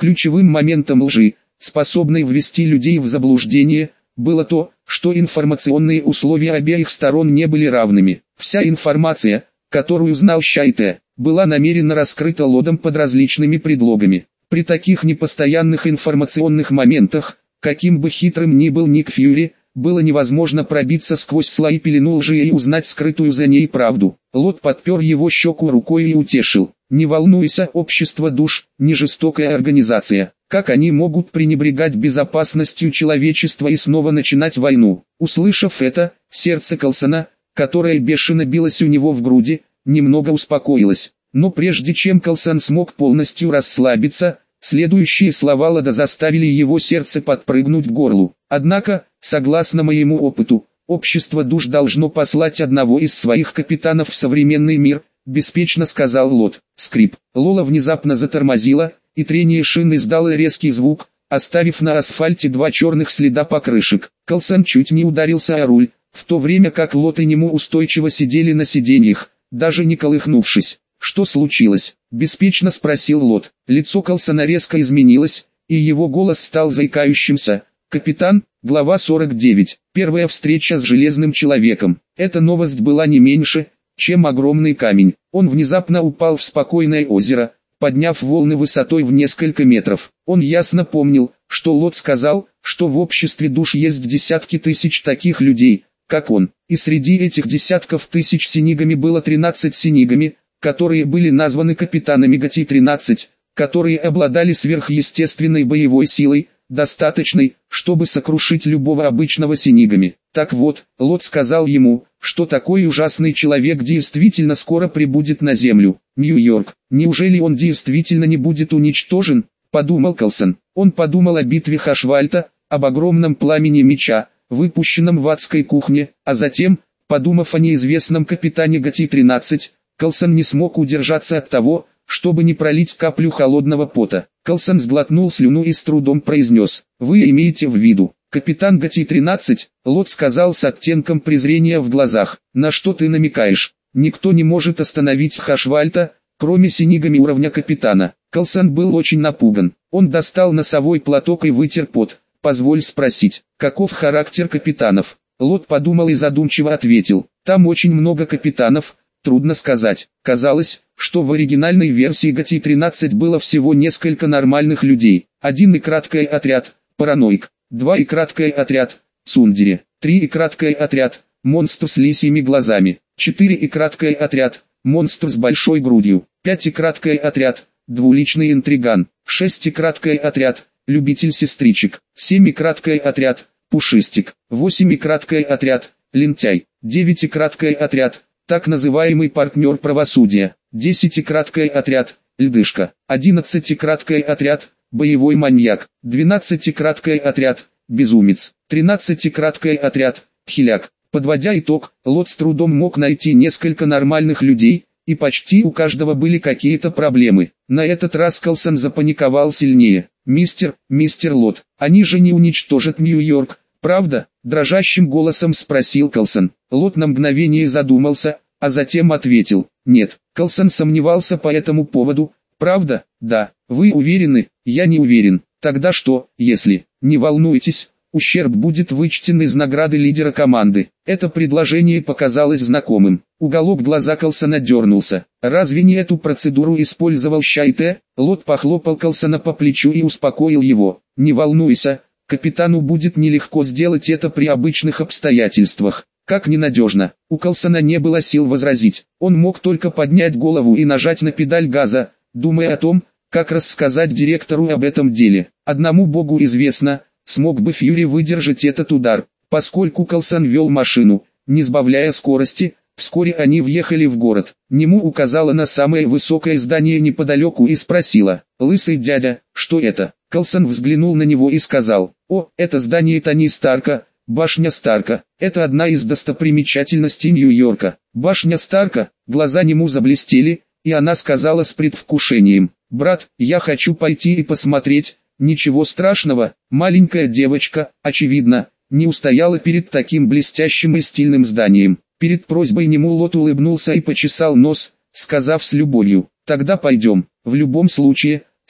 Ключевым моментом лжи, способной ввести людей в заблуждение, было то, что информационные условия обеих сторон не были равными. Вся информация, которую знал Шайте, была намеренно раскрыта Лотом под различными предлогами. При таких непостоянных информационных моментах, каким бы хитрым ни был Ник Фьюри, было невозможно пробиться сквозь слои пелену лжи и узнать скрытую за ней правду. Лот подпер его щеку рукой и утешил. «Не волнуйся, общество душ, не жестокая организация. Как они могут пренебрегать безопасностью человечества и снова начинать войну?» Услышав это, сердце Калсона, которое бешено билось у него в груди, немного успокоилось. Но прежде чем Калсон смог полностью расслабиться, следующие слова Лода заставили его сердце подпрыгнуть к горлу. «Однако, согласно моему опыту, общество душ должно послать одного из своих капитанов в современный мир», беспечно сказал Лот. Скрип. Лола внезапно затормозила, и трение шин издало резкий звук, оставив на асфальте два черных следа покрышек. Калсон чуть не ударился о руль, в то время как Лот и Нему устойчиво сидели на сиденьях, даже не колыхнувшись. «Что случилось?» – беспечно спросил Лот. Лицо Калсона резко изменилось, и его голос стал заикающимся. «Капитан, глава 49. Первая встреча с Железным Человеком». Эта новость была не меньше, чем огромный камень. Он внезапно упал в спокойное озеро, подняв волны высотой в несколько метров. Он ясно помнил, что Лот сказал, что в обществе душ есть десятки тысяч таких людей, как он. И среди этих десятков тысяч синигами было 13 синигами, которые были названы капитанами Гати-13, которые обладали сверхъестественной боевой силой, достаточной, чтобы сокрушить любого обычного синигами. Так вот, Лот сказал ему, что такой ужасный человек действительно скоро прибудет на землю. Нью-Йорк. Неужели он действительно не будет уничтожен? Подумал Калсон. Он подумал о битве Хашвальта, об огромном пламени меча, выпущенном в адской кухне, а затем, подумав о неизвестном капитане Гати-13, Калсон не смог удержаться от того, чтобы не пролить каплю холодного пота. Калсон сглотнул слюну и с трудом произнес: «Вы имеете в виду, капитан Гати-13?» Лот сказал с оттенком презрения в глазах: «На что ты намекаешь? Никто не может остановить Хашвальта, кроме синигами уровня капитана». Калсон был очень напуган. Он достал носовой платок и вытер пот. «Позволь спросить, каков характер капитанов?» Лот подумал и задумчиво ответил: «Там очень много капитанов, трудно сказать. Казалось, что в оригинальной версии Гати-13 было всего несколько нормальных людей. 1 и краткий отряд, параноик. 2 и краткий отряд, цундере. 3 и краткий отряд, монстр с лисьими глазами. 4 и краткий отряд, монстр с большой грудью. 5 и краткий отряд, двуличный интриган. 6 и краткий отряд, любитель сестричек. 7 и краткий отряд, пушистик. 8 и краткий отряд, лентяй. 9 и краткий отряд, так называемый партнер правосудия. 10 и краткий отряд, льдышка. 11 и краткий отряд, боевой маньяк. 12 и краткий отряд, безумец. 13 и краткий отряд, хиляк. Подводя итог, Лот с трудом мог найти несколько нормальных людей, и почти у каждого были какие-то проблемы. На этот раз Калсон запаниковал сильнее. Мистер Лот, они же не уничтожат Нью-Йорк, правда?» — дрожащим голосом спросил Калсон. Лот на мгновение задумался, а затем ответил: «Нет». Калсон сомневался по этому поводу. «Правда?» «Да». «Вы уверены?» «Я не уверен». «Тогда что, если?» «Не волнуйтесь, ущерб будет вычтен из награды лидера команды». Это предложение показалось знакомым. Уголок глаза Калсона дернулся. «Разве не эту процедуру использовал Шайте?» Лот похлопал Калсона по плечу и успокоил его. «Не волнуйся, капитану будет нелегко сделать это при обычных обстоятельствах». Как ненадежно. У Калсона не было сил возразить. Он мог только поднять голову и нажать на педаль газа, думая о том, как рассказать директору об этом деле. Одному богу известно, смог бы Фьюри выдержать этот удар. Поскольку Калсон вел машину, не сбавляя скорости, вскоре они въехали в город. Нему указала на самое высокое здание неподалеку и спросила: «Лысый дядя, что это?» Калсон взглянул на него и сказал: «О, это здание Тони Старка, башня Старка. Это одна из достопримечательностей Нью-Йорка». Башня Старка, глаза Нему заблестели, и она сказала с предвкушением: «Брат, я хочу пойти и посмотреть». Ничего страшного, маленькая девочка, очевидно, не устояла перед таким блестящим и стильным зданием. Перед просьбой Нему Лот улыбнулся и почесал нос, сказав с любовью: «Тогда пойдем». В любом случае,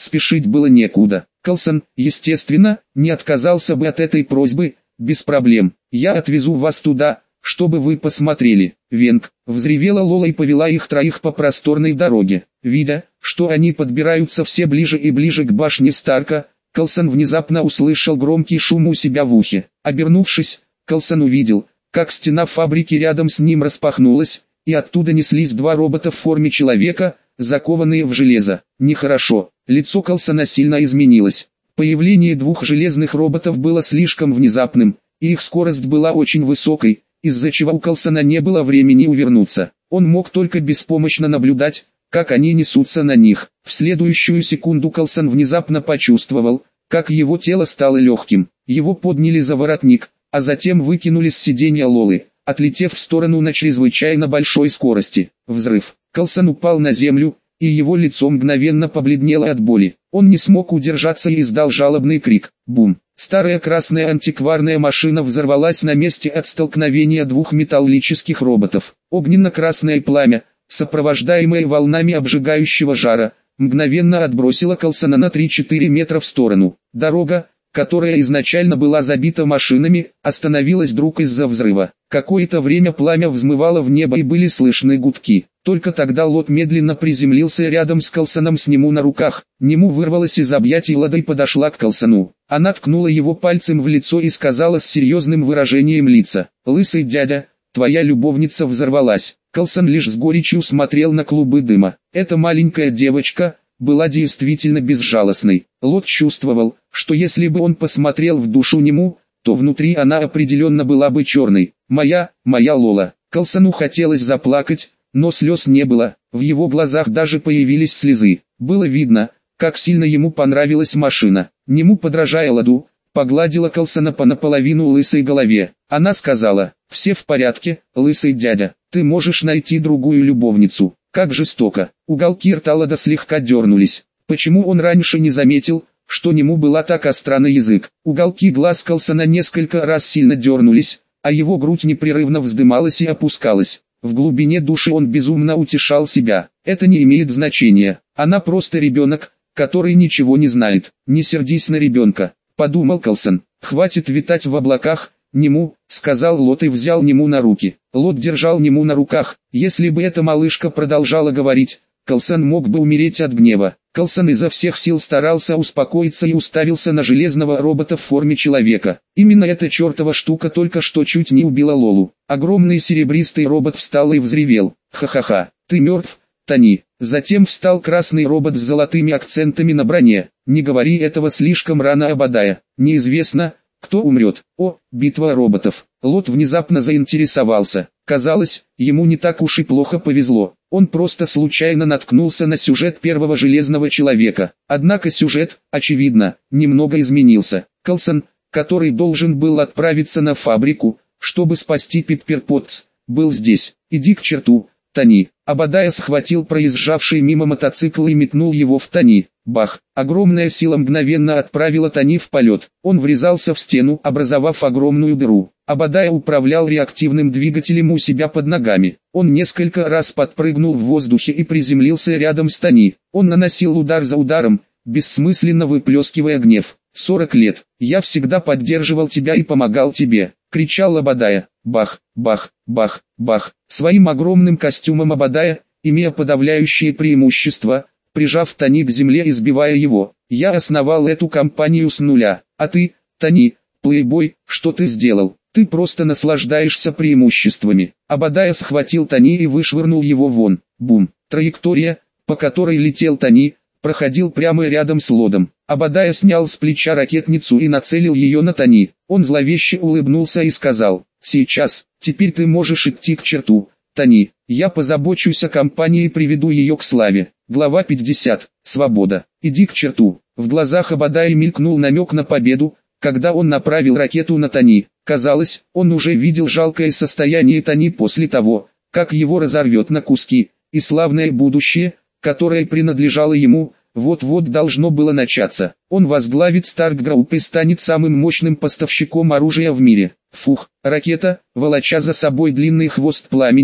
спешить было некуда. Калсон, естественно, не отказался бы от этой просьбы, без проблем. Я отвезу вас туда, чтобы вы посмотрели. Венг, взревела Лола и повела их троих по просторной дороге. Видя, что они подбираются все ближе и ближе к башне Старка, Калсон внезапно услышал громкий шум у себя в ухе. Обернувшись, Калсон увидел, как стена фабрики рядом с ним распахнулась, и оттуда неслись два робота в форме человека, закованные в железо. Нехорошо. Лицо Калсона сильно изменилось. Появление двух железных роботов было слишком внезапным, и их скорость была очень высокой, из-за чего у Калсона не было времени увернуться. Он мог только беспомощно наблюдать, как они несутся на них. В следующую секунду Калсон внезапно почувствовал, как его тело стало легким. Его подняли за воротник, а затем выкинули с сиденья Лолы, отлетев в сторону на чрезвычайно большой скорости. Взрыв. Калсон упал на землю, и его лицо мгновенно побледнело от боли. Он не смог удержаться и издал жалобный крик. Бум! Старая красная антикварная машина взорвалась на месте от столкновения двух металлических роботов. Огненно-красное пламя, сопровождаемое волнами обжигающего жара, мгновенно отбросило Калсона на 3-4 метра в сторону. Дорога, которая изначально была забита машинами, остановилась вдруг из-за взрыва. Какое-то время пламя взмывало в небо и были слышны гудки. Только тогда Лот медленно приземлился рядом с Калсоном с Нему на руках. Нему вырвалась из объятий Лода и подошла к Калсону. Она ткнула его пальцем в лицо и сказала с серьезным выражением лица: «Лысый дядя, твоя любовница взорвалась». Калсон лишь с горечью смотрел на клубы дыма. Эта маленькая девочка была действительно безжалостной. Лот чувствовал, что если бы он посмотрел в душу Нему, то внутри она определенно была бы черной. «Моя Лола». Калсону хотелось заплакать, но слез не было, в его глазах даже появились слезы. Было видно, как сильно ему понравилась машина. Нему, подражая Лоду, погладила Калсона по наполовину лысой голове. Она сказала: «Все в порядке, лысый дядя, ты можешь найти другую любовницу». Как жестоко. Уголки рта Лода слегка дернулись. Почему он раньше не заметил, что Нему была так остра на язык? Уголки глаз Калсона несколько раз сильно дернулись, а его грудь непрерывно вздымалась и опускалась. В глубине души он безумно утешал себя. Это не имеет значения. Она просто ребенок, который ничего не знает. «Не сердись на ребенка», — подумал Калсон. «Хватит витать в облаках, Нему», — сказал Лот и взял Нему на руки. Лот держал Нему на руках. Если бы эта малышка продолжала говорить, Калсон мог бы умереть от гнева. Калсон изо всех сил старался успокоиться и уставился на железного робота в форме человека. Именно эта чертова штука только что чуть не убила Лолу. Огромный серебристый робот встал и взревел: «Ха-ха-ха, ты мертв, Тони». Затем встал красный робот с золотыми акцентами на броне. «Не говори этого слишком рано, Обадая. Неизвестно, кто умрет». «О, битва роботов». Лот внезапно заинтересовался. Казалось, ему не так уж и плохо повезло. Он просто случайно наткнулся на сюжет первого Железного Человека. Однако сюжет, очевидно, немного изменился. Калсон, который должен был отправиться на фабрику, чтобы спасти Пиппер Поттс, был здесь. «Иди к черту, Тони». Обадая схватил проезжавший мимо мотоцикл и метнул его в Тони. Бах! Огромная сила мгновенно отправила Тони в полет. Он врезался в стену, образовав огромную дыру. Обадая управлял реактивным двигателем у себя под ногами. Он несколько раз подпрыгнул в воздухе и приземлился рядом с Тони. Он наносил удар за ударом, бессмысленно выплескивая гнев. 40 лет. «Я всегда поддерживал тебя и помогал тебе», — кричал Обадая. Бах, бах, бах, бах. Своим огромным костюмом Обадая, имея подавляющее преимущество, прижав Тони к земле и сбивая его: «Я основал эту компанию с нуля. А ты, Тони, плейбой, что ты сделал? Ты просто наслаждаешься преимуществами». Обадая схватил Тони и вышвырнул его вон. Бум. Траектория, по которой летел Тони, проходил прямо рядом с Лодом. Обадая снял с плеча ракетницу и нацелил ее на Тони. Он зловеще улыбнулся и сказал: «Сейчас, теперь ты можешь идти к черту, Тони. Я позабочусь о компании и приведу ее к славе». Глава 50. Свобода. «Иди к черту». В глазах Обадая мелькнул намек на победу, когда он направил ракету на Тони. Казалось, он уже видел жалкое состояние Тони после того, как его разорвет на куски, и славное будущее, которое принадлежало ему, вот-вот должно было начаться. Он возглавит Старк Групп и станет самым мощным поставщиком оружия в мире. Фух, ракета, волоча за собой длинный хвост пламени,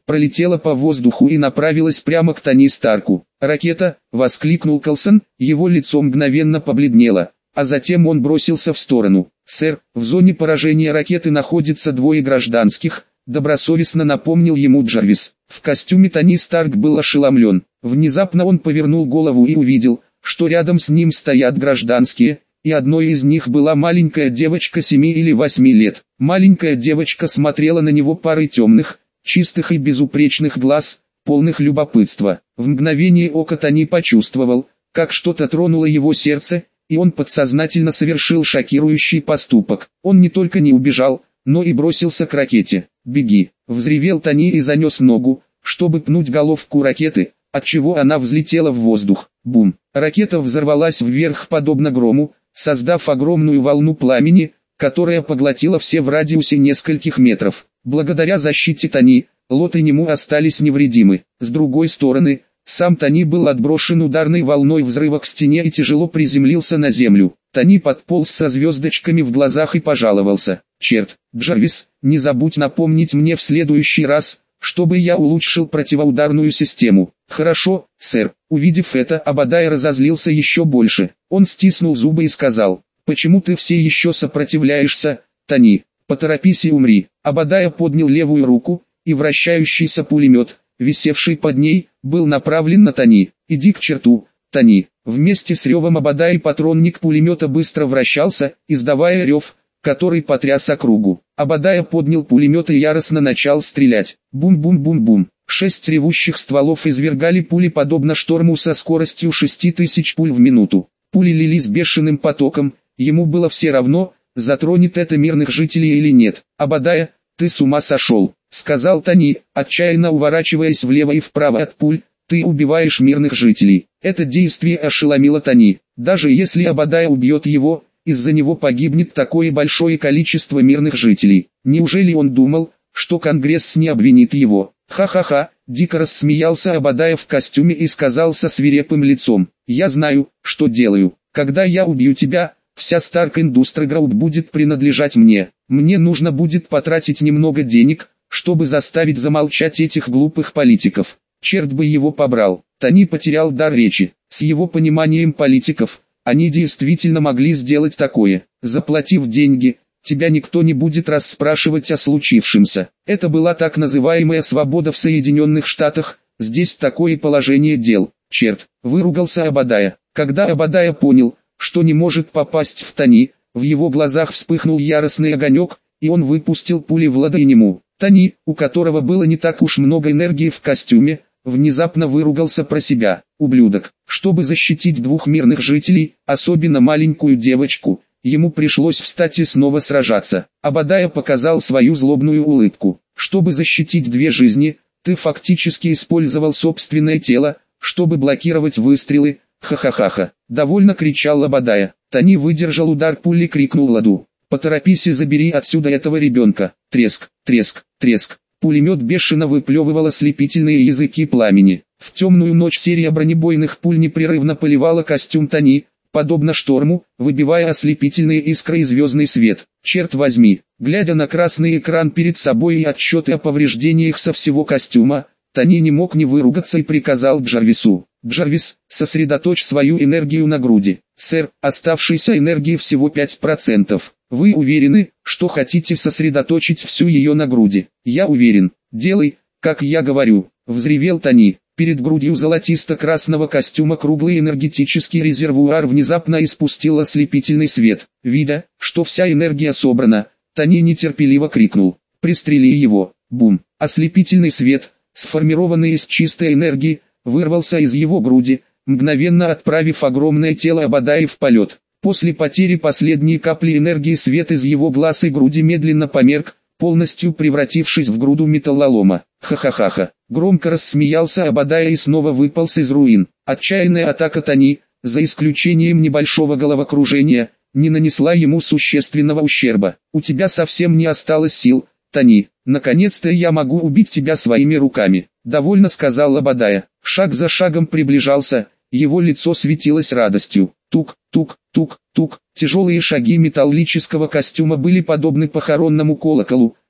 пролетела по воздуху и направилась прямо к Тони Старку. «Ракета!» — воскликнул Калсон, его лицо мгновенно побледнело, а затем он бросился в сторону. «Сэр, в зоне поражения ракеты находится двое гражданских», — добросовестно напомнил ему Джарвис. В костюме Тони Старк был ошеломлен. Внезапно он повернул голову и увидел, что рядом с ним стоят гражданские, и одной из них была маленькая девочка 7 или 8 лет. Маленькая девочка смотрела на него парой темных, чистых и безупречных глаз, полных любопытства. В мгновение ока Тони почувствовал, как что-то тронуло его сердце, и он подсознательно совершил шокирующий поступок. Он не только не убежал, но и бросился к ракете. «Беги!» — взревел Тони и занес ногу, чтобы пнуть головку ракеты, отчего она взлетела в воздух. Бум! Ракета взорвалась вверх подобно грому, создав огромную волну пламени, которая поглотила все в радиусе нескольких метров. Благодаря защите Тони, Лот и Нему остались невредимы. С другой стороны, сам Тони был отброшен ударной волной взрыва к стене и тяжело приземлился на землю. Тони подполз со звездочками в глазах и пожаловался. «Черт, Джарвис, не забудь напомнить мне в следующий раз, чтобы я улучшил противоударную систему». «Хорошо, сэр». Увидев это, Обадай разозлился еще больше. Он стиснул зубы и сказал: «Почему ты все еще сопротивляешься, Тони? Поторопись и умри». Обадая поднял левую руку, и вращающийся пулемет, висевший под ней, был направлен на Тони. «Иди к черту, Тони». Вместе с ревом Обадая патронник пулемета быстро вращался, издавая рев, который потряс округу. Обадая поднял пулемет и яростно начал стрелять. Бум-бум-бум-бум. 6 ревущих стволов извергали пули подобно шторму со скоростью 6000 пуль в минуту. Пули лились бешеным потоком, ему было все равно, затронет это мирных жителей или нет. «Обадая, ты с ума сошел», — сказал Тони, отчаянно уворачиваясь влево и вправо от пуль. «Ты убиваешь мирных жителей». Это действие ошеломило Тони. Даже если Обадая убьет его, из-за него погибнет такое большое количество мирных жителей. Неужели он думал, что Конгресс не обвинит его? «Ха-ха-ха», — дико рассмеялся Обадая в костюме и сказал со свирепым лицом: «Я знаю, что делаю. Когда я убью тебя, вся Старк Индустри Групп будет принадлежать мне. Мне нужно будет потратить немного денег, чтобы заставить замолчать этих глупых политиков. Черт бы его побрал». Тони потерял дар речи. С его пониманием политиков, они действительно могли сделать такое. Заплатив деньги, тебя никто не будет расспрашивать о случившемся. Это была так называемая свобода в Соединенных Штатах, здесь такое положение дел. «Черт!» — выругался Обадая. Когда Обадая понял, что не может попасть в Тони, в его глазах вспыхнул яростный огонек, и он выпустил пули в Лода и Нему. Тони, у которого было не так уж много энергии в костюме, внезапно выругался про себя. Ублюдок. Чтобы защитить двух мирных жителей, особенно маленькую девочку, ему пришлось встать и снова сражаться. Обадая показал свою злобную улыбку. Чтобы защитить две жизни, ты фактически использовал собственное тело, чтобы блокировать выстрелы. Ха-ха-ха-ха. Довольно кричал Обадая. Тони выдержал удар пули, крикнул Ладу: «Поторопись и забери отсюда этого ребенка». Треск, треск, треск. Пулемет бешено выплевывал ослепительные языки пламени. В темную ночь серия бронебойных пуль непрерывно поливала костюм Тони, подобно шторму, выбивая ослепительные искры и звездный свет. Черт возьми, глядя на красный экран перед собой и отчеты о повреждениях со всего костюма, Тони не мог не выругаться и приказал Джарвису: «Джарвис, сосредоточь свою энергию на груди». «Сэр, оставшейся энергии всего 5%. Вы уверены, что хотите сосредоточить всю ее на груди?» «Я уверен. Делай, как я говорю», — взревел Тони. Перед грудью золотисто-красного костюма круглый энергетический резервуар внезапно испустил ослепительный свет. Видя, что вся энергия собрана, Тони нетерпеливо крикнул: «Пристрели его!» Бум! Ослепительный свет, сформированный из чистой энергии, вырвался из его груди, мгновенно отправив огромное тело Обадая в полет. После потери последней капли энергии свет из его глаз и груди медленно померк, полностью превратившись в груду металлолома. «Ха-ха-ха-ха!» Громко рассмеялся Обадая и снова выполз из руин. Отчаянная атака Тони, за исключением небольшого головокружения, не нанесла ему существенного ущерба. «У тебя совсем не осталось сил, Тони. Наконец-то я могу убить тебя своими руками», — довольно сказал Обадая. Шаг за шагом приближался, его лицо светилось радостью. Тук, тук, тук, тук. Тяжелые шаги металлического костюма были подобны похоронному колоколу,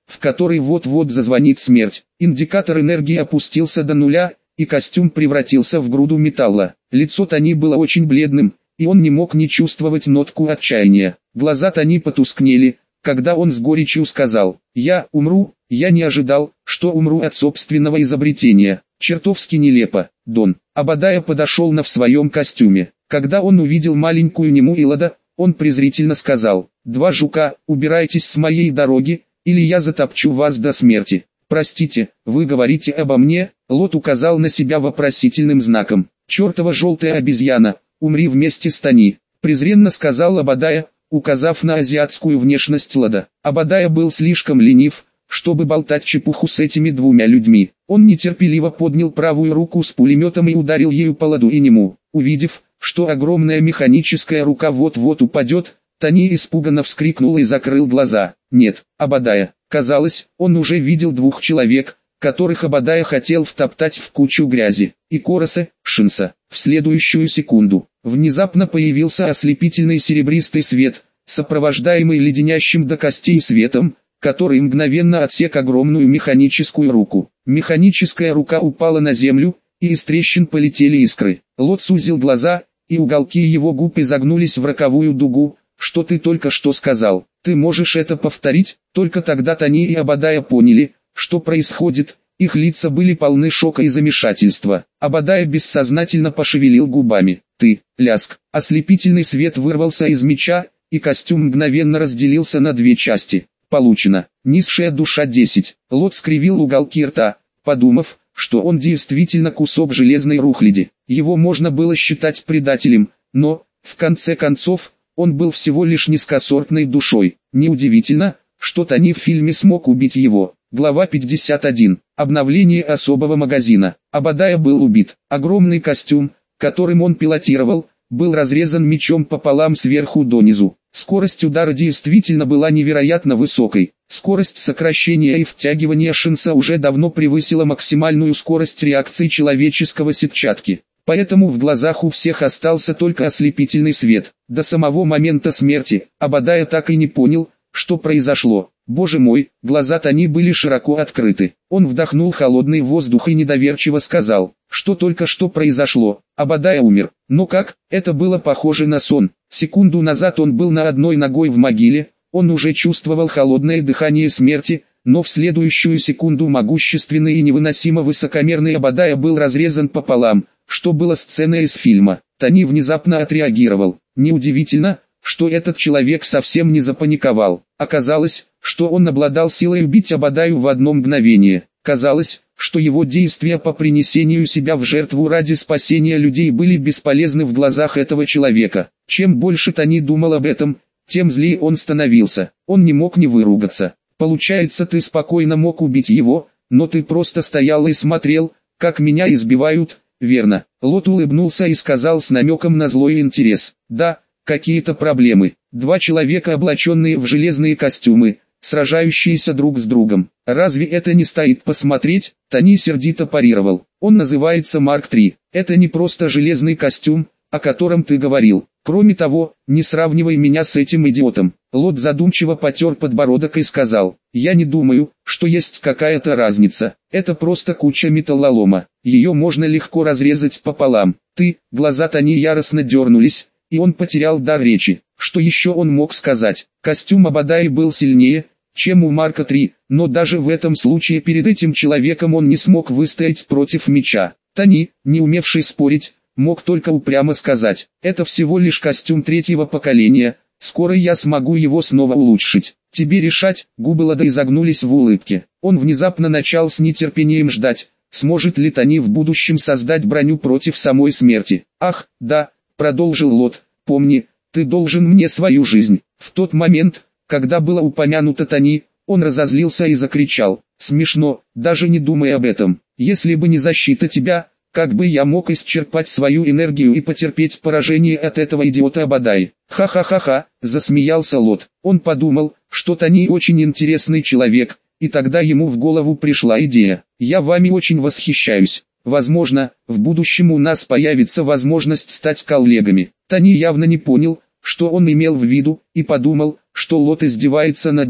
в который вот-вот зазвонит смерть. Индикатор энергии опустился до нуля, и костюм превратился в груду металла. Лицо Тони было очень бледным, и он не мог не чувствовать нотку отчаяния. Глаза Тони потускнели, когда он с горечью сказал: «Я умру, я не ожидал, что умру от собственного изобретения. Чертовски нелепо, Дон». Обадая подошел в своем костюме. Когда он увидел маленькую Нему и Лода, он презрительно сказал: «Два жука, убирайтесь с моей дороги, или я затопчу вас до смерти». «Простите, вы говорите обо мне?» Лот указал на себя вопросительным знаком. «Чертова желтая обезьяна, умри вместе с Тони», презренно сказал Обадая, указав на азиатскую внешность Лода. Обадая был слишком ленив, чтобы болтать чепуху с этими двумя людьми. Он нетерпеливо поднял правую руку с пулеметом и ударил ею по Лоду и Нему. Увидев, что огромная механическая рука вот-вот упадет, Тони испуганно вскрикнул и закрыл глаза. Нет, Обадая. Казалось, он уже видел двух человек, которых Обадая хотел втоптать в кучу грязи. И Короса, Шинса. В следующую секунду, внезапно появился ослепительный серебристый свет, сопровождаемый леденящим до костей светом, который мгновенно отсек огромную механическую руку. Механическая рука упала на землю, и из трещин полетели искры. Лот сузил глаза, и уголки его губ изогнулись в роковую дугу. «Что ты только что сказал? Ты можешь это повторить?» Только тогда Тони и Обадая поняли, что происходит. Их лица были полны шока и замешательства. Обадая бессознательно пошевелил губами. «Ты!» Ляск. Ослепительный свет вырвался из меча, и костюм мгновенно разделился на две части. Получено. Низшая душа 10. Лот скривил уголки рта, подумав, что он действительно кусок железной рухляди. Его можно было считать предателем, но, в конце концов, он был всего лишь низкосортной душой. Неудивительно, что Тони в фильме смог убить его. Глава 51. Обновление особого магазина. Обадая был убит. Огромный костюм, которым он пилотировал, был разрезан мечом пополам сверху донизу. Скорость удара действительно была невероятно высокой. Скорость сокращения и втягивания Шинса уже давно превысила максимальную скорость реакции человеческого сетчатки. Поэтому в глазах у всех остался только ослепительный свет. До самого момента смерти Обадая так и не понял, что произошло. Боже мой, глаза Тони были широко открыты. Он вдохнул холодный воздух и недоверчиво сказал: «Что только что произошло?» Обадая умер. Но как? Это было похоже на сон. Секунду назад он был на одной ногой в могиле, он уже чувствовал холодное дыхание смерти, но в следующую секунду могущественный и невыносимо высокомерный Обадая был разрезан пополам, что было сценой из фильма. Тони внезапно отреагировал. Неудивительно, что этот человек совсем не запаниковал. Оказалось, что он обладал силой убить Обадаю в одно мгновение. Казалось, что его действия по принесению себя в жертву ради спасения людей были бесполезны в глазах этого человека. Чем больше Тони думал об этом, тем злее он становился. Он не мог не выругаться. «Получается, ты спокойно мог убить его, но ты просто стоял и смотрел, как меня избивают, верно?» Лот улыбнулся и сказал с намеком на злой интерес: «Да, какие-то проблемы. Два человека, облаченные в железные костюмы, сражающиеся друг с другом. Разве это не стоит посмотреть?» Тони сердито парировал. «Он называется Марк III. Это не просто железный костюм, о котором ты говорил. Кроме того, не сравнивай меня с этим идиотом». Лот задумчиво потер подбородок и сказал: «Я не думаю, что есть какая-то разница. Это просто куча металлолома. Ее можно легко разрезать пополам». Глаза Тони яростно дернулись, и он потерял дар речи. Что еще он мог сказать? Костюм Обадаи был сильнее, чем у Марка III, но даже в этом случае перед этим человеком он не смог выстоять против меча. Тони, не умевший спорить, мог только упрямо сказать: «Это всего лишь костюм третьего поколения, скоро я смогу его снова улучшить. Тебе решать». Губы Лода изогнулись в улыбке. Он внезапно начал с нетерпением ждать, сможет ли Тони в будущем создать броню против самой смерти. «Ах, да», — продолжил Лот, — «помни, ты должен мне свою жизнь». В тот момент, когда было упомянуто Тони, он разозлился и закричал: «Смешно, даже не думай об этом. Если бы не защита тебя, как бы я мог исчерпать свою энергию и потерпеть поражение от этого идиота Обадаи?» «Ха-ха-ха-ха», — засмеялся Лот. Он подумал, что Тони очень интересный человек, и тогда ему в голову пришла идея. «Я вами очень восхищаюсь. Возможно, в будущем у нас появится возможность стать коллегами». Тони явно не понял, что он имел в виду, и подумал, что Лот издевается над ним.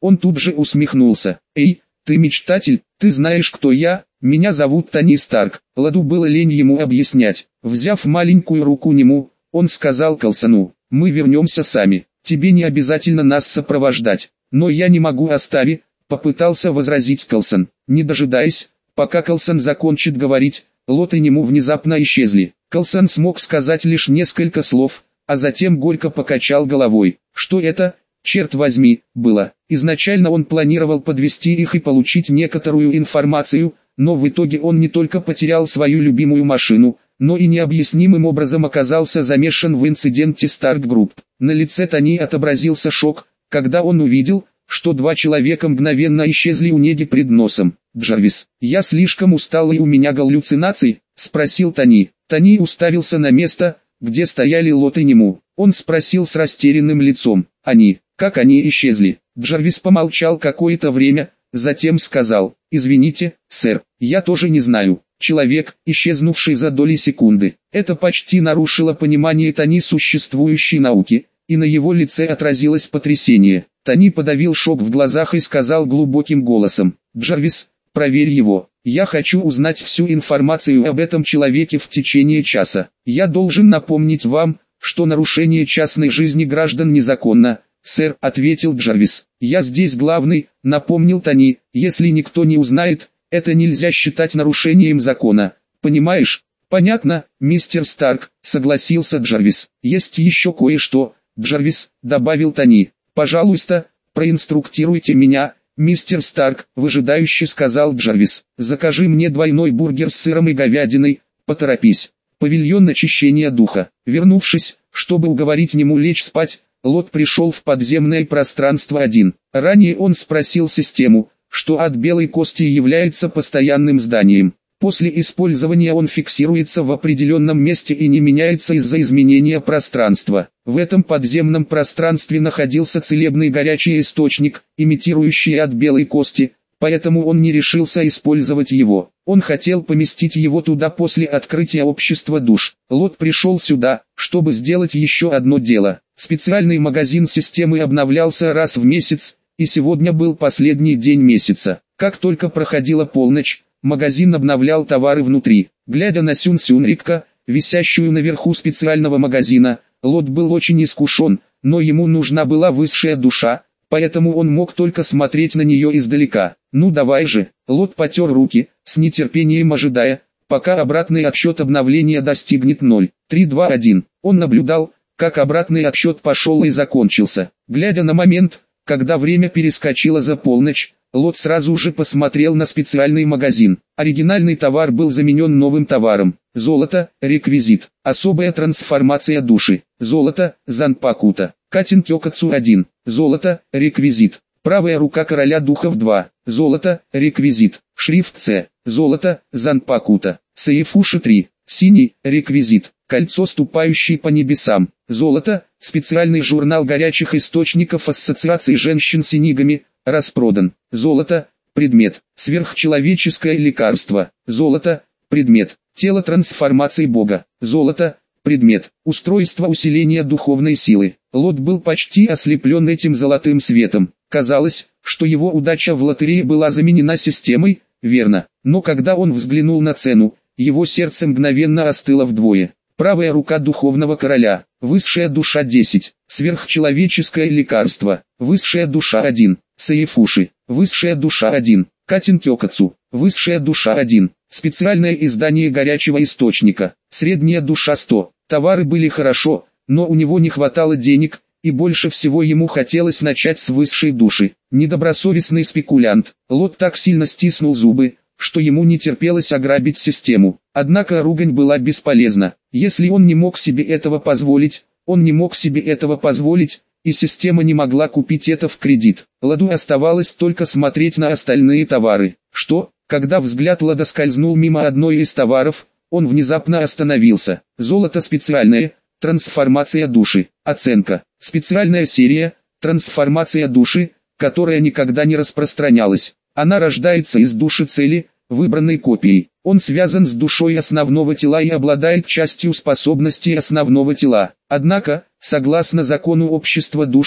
Он тут же усмехнулся. «Эй, ты мечтатель, ты знаешь, кто я? Меня зовут Тони Старк». Ладу было лень ему объяснять. Взяв маленькую руку нему, он сказал Калсону: «Мы вернемся сами, тебе не обязательно нас сопровождать». «Но я не могу оставить», — попытался возразить Калсон. Не дожидаясь, пока Калсон закончит говорить, Лот и Нему внезапно исчезли. Калсон смог сказать лишь несколько слов, а затем горько покачал головой. Что это, черт возьми, было? Изначально он планировал подвести их и получить некоторую информацию, но в итоге он не только потерял свою любимую машину, но и необъяснимым образом оказался замешан в инциденте Stark Group. На лице Тони отобразился шок, когда он увидел, что два человека мгновенно исчезли у Неги пред носом. «Джарвис, я слишком устал и у меня галлюцинации?» — спросил Тони. Тони уставился на место, где стояли Лот и Нему. Он спросил с растерянным лицом: «Они, как они исчезли?» Джарвис помолчал какое-то время, затем сказал: «Извините, сэр, я тоже не знаю». Человек, исчезнувший за доли секунды. Это почти нарушило понимание Тони существующей науки, и на его лице отразилось потрясение. Тони подавил шок в глазах и сказал глубоким голосом: «Джарвис, проверь его. Я хочу узнать всю информацию об этом человеке в течение часа. Я должен напомнить вам, что нарушение частной жизни граждан незаконно». «Сэр», — ответил Джарвис. «Я здесь главный», — напомнил Тони. «Если никто не узнает, это нельзя считать нарушением закона. Понимаешь?» «Понятно, мистер Старк», — согласился Джарвис. «Есть еще кое-что, Джарвис», — добавил Тони. «Пожалуйста, проинструктируйте меня, мистер Старк», — выжидающе сказал Джарвис. «Закажи мне двойной бургер с сыром и говядиной, поторопись». Павильон очищения духа. Вернувшись, чтобы уговорить Нему лечь спать, Лот пришел в подземное пространство один. Ранее он спросил систему, что ад белой кости является постоянным зданием. После использования он фиксируется в определенном месте и не меняется из-за изменения пространства. В этом подземном пространстве находился целебный горячий источник, имитирующий ад белой кости, поэтому он не решился использовать его. Он хотел поместить его туда после открытия общества душ. Лот пришел сюда, чтобы сделать еще одно дело. Специальный магазин системы обновлялся раз в месяц, и сегодня был последний день месяца. Как только проходила полночь, магазин обновлял товары внутри. Глядя на Сюн-Сюнрикка, висящую наверху специального магазина, Лот был очень искушен, но ему нужна была высшая душа, поэтому он мог только смотреть на нее издалека. «Ну давай же!» Лот потер руки, с нетерпением ожидая, пока обратный отсчет обновления достигнет 0. 3, 2, 1. Он наблюдал, как обратный отсчет пошел и закончился. Глядя на момент, когда время перескочило за полночь, Лот сразу же посмотрел на специальный магазин. Оригинальный товар был заменен новым товаром. Золото, реквизит, особая трансформация души. Золото, Занпакута. Катин Кёкацу 1. Золото, реквизит. Правая рука короля духов 2. Золото, реквизит. Шрифт С. Золото, Занпакута. Сейфуши 3. Синий, реквизит. Кольцо, ступающее по небесам. Золото, специальный журнал горячих источников Ассоциации женщин с инигами, распродан. Золото, предмет. Сверхчеловеческое лекарство. Золото, предмет. Тело трансформации Бога. Золото, предмет. Устройство усиления духовной силы. Лот был почти ослеплен этим золотым светом. Казалось, что его удача в лотерее была заменена системой, верно. Но когда он взглянул на цену, его сердце мгновенно остыло вдвое. Правая рука духовного короля. Высшая душа 10. Сверхчеловеческое лекарство. Высшая душа 1. Сейфуши. Высшая душа 1. Катин Кёкацу. Высшая душа 1. Специальное издание горячего источника. Средняя душа 100. Товары были хорошо, но у него не хватало денег, и больше всего ему хотелось начать с высшей души. Недобросовестный спекулянт. Лот так сильно стиснул зубы, что ему не терпелось ограбить систему. Однако ругань была бесполезна. Если он не мог себе этого позволить, он не мог себе этого позволить, и система не могла купить это в кредит. Ладу оставалось только смотреть на остальные товары. Что? Когда взгляд Лада скользнул мимо одной из товаров, он внезапно остановился. Золото специальное, трансформация души. Оценка. Специальная серия, трансформация души, которая никогда не распространялась. Она рождается из души цели, выбранной копией. Он связан с душой основного тела и обладает частью способностей основного тела. Однако, согласно закону общества душ,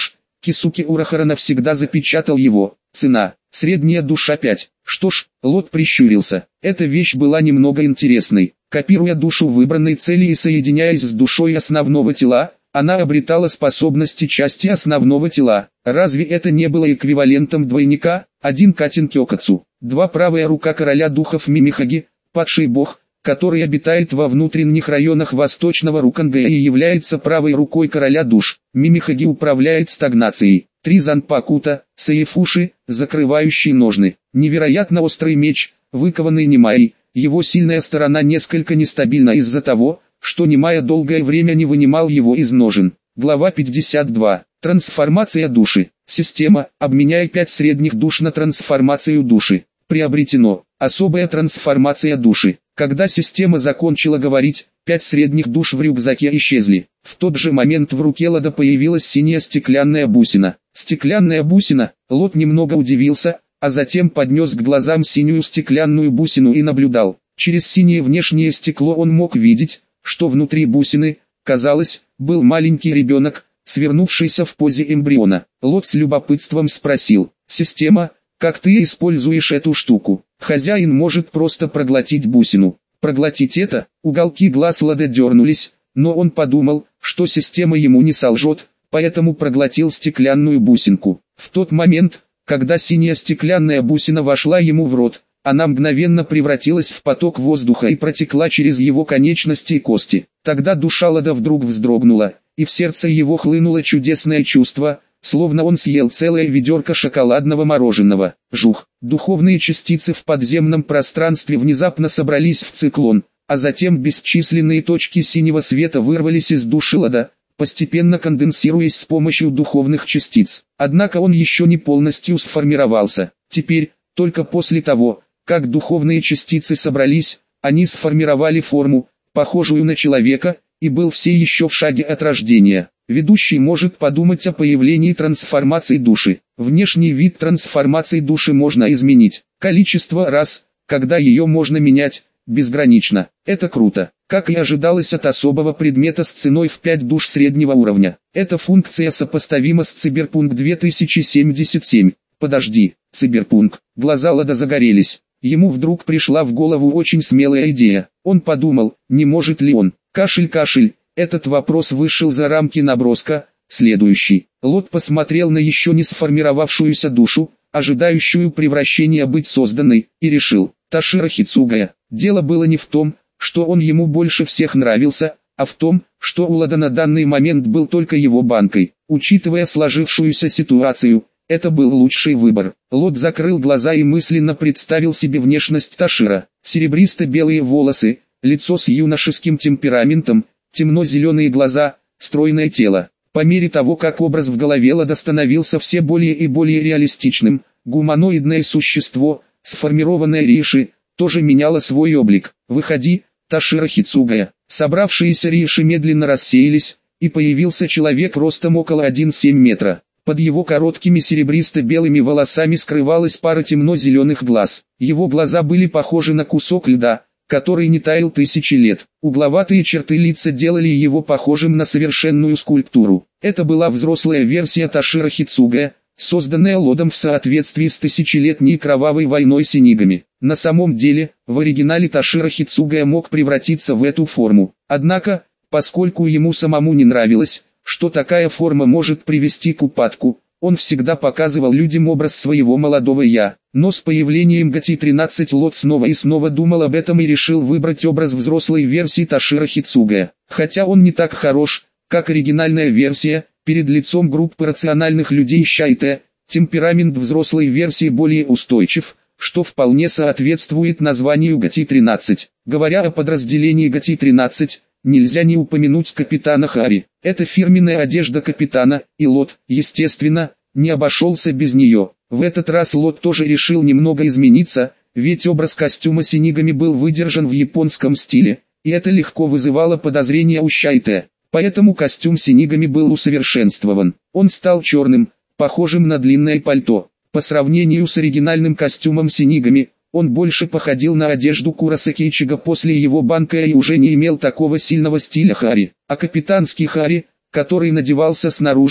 Кисуки Урахара навсегда запечатал его. Цена. Средняя душа 5. Что ж, Лот прищурился. Эта вещь была немного интересной. Копируя душу выбранной цели и соединяясь с душой основного тела, она обретала способности части основного тела. Разве это не было эквивалентом двойника? 1 Катин Кёкацу. 2 Правая рука короля духов Мимихаги, падший бог, который обитает во внутренних районах восточного Рукангэя и является правой рукой короля душ. Мимихаги управляет стагнацией. 3 Занпакута, Саифуши, закрывающий ножны. Невероятно острый меч, выкованный Немайей. Его сильная сторона несколько нестабильна из-за того, что Немайя долгое время не вынимал его из ножен. Глава 52. Трансформация души. Система, обменяя 5 средних душ на трансформацию души. Приобретено. Особая трансформация души. Когда система закончила говорить, 5 средних душ в рюкзаке исчезли. В тот же момент в руке Лода появилась синяя стеклянная бусина. Стеклянная бусина. Лот немного удивился, а затем поднес к глазам синюю стеклянную бусину и наблюдал. Через синее внешнее стекло он мог видеть, что внутри бусины, казалось, был маленький ребенок, свернувшийся в позе эмбриона. Лот с любопытством спросил: «Система, как ты используешь эту штуку?» Хозяин может просто проглотить бусину. Проглотить это? Уголки глаз Лода дернулись, но он подумал, что система ему не солжет, поэтому проглотил стеклянную бусинку. В тот момент, когда синяя стеклянная бусина вошла ему в рот, она мгновенно превратилась в поток воздуха и протекла через его конечности и кости. Тогда душа Лода вдруг вздрогнула, и в сердце его хлынуло чудесное чувство, словно он съел целое ведерко шоколадного мороженого. Жух! Духовные частицы в подземном пространстве внезапно собрались в циклон, а затем бесчисленные точки синего света вырвались из души Лода, постепенно конденсируясь с помощью духовных частиц. Однако он еще не полностью сформировался. Теперь, только после того, как духовные частицы собрались, они сформировали форму, похожую на человека, и был все еще в шаге от рождения. Ведущий может подумать о появлении трансформации души. Внешний вид трансформации души можно изменить. Количество раз, когда ее можно менять, безгранично. Это круто. Как и ожидалось от особого предмета с ценой в 5 душ среднего уровня. Эта функция сопоставима с Cyberpunk 2077. Подожди, Cyberpunk. Глаза Лода загорелись. Ему вдруг пришла в голову очень смелая идея. Он подумал, не может ли он. Кашель. Этот вопрос вышел за рамки наброска. Следующий. Лот посмотрел на еще не сформировавшуюся душу, ожидающую превращения быть созданной, и решил: Таширо Хицугая. Дело было не в том, что он ему больше всех нравился, а в том, что у Лода на данный момент был только его банкой. Учитывая сложившуюся ситуацию, это был лучший выбор. Лот закрыл глаза и мысленно представил себе внешность Таширо. Серебристо-белые волосы, лицо с юношеским темпераментом, темно-зеленые глаза, стройное тело. По мере того, как образ в голове Лода становился все более и более реалистичным, гуманоидное существо, сформированное Риши, тоже меняло свой облик. «Выходи, Таширо Хицугая». Собравшиеся Риши медленно рассеялись, и появился человек ростом около 1,7 метра. Под его короткими серебристо-белыми волосами скрывалась пара темно-зеленых глаз. Его глаза были похожи на кусок льда, который не таял тысячи лет. Угловатые черты лица делали его похожим на совершенную скульптуру. Это была взрослая версия Таширо Хицугая, созданная Лодом в соответствии с тысячелетней кровавой войной с инигами. На самом деле, в оригинале Таширо Хицугая мог превратиться в эту форму. Однако, поскольку ему самому не нравилось, что такая форма может привести к упадку, он всегда показывал людям образ своего молодого «я». Но с появлением GT-13 Лот снова и снова думал об этом и решил выбрать образ взрослой версии Таширо Хицугая. Хотя он не так хорош, как оригинальная версия, перед лицом группы рациональных людей Щайте, темперамент взрослой версии более устойчив, что вполне соответствует названию GT-13. Говоря о подразделении GT-13, нельзя не упомянуть капитана Хари. Это фирменная одежда капитана, и Лот, естественно, не обошелся без нее. В этот раз Лот тоже решил немного измениться, ведь образ костюма с инигами был выдержан в японском стиле, и это легко вызывало подозрения у Щайте. Поэтому костюм с инигами был усовершенствован. Он стал черным, похожим на длинное пальто. По сравнению с оригинальным костюмом с инигами, он больше походил на одежду Куросаки Ичиго после его банка и уже не имел такого сильного стиля Хари. А капитанский Хари, который надевался снаружи,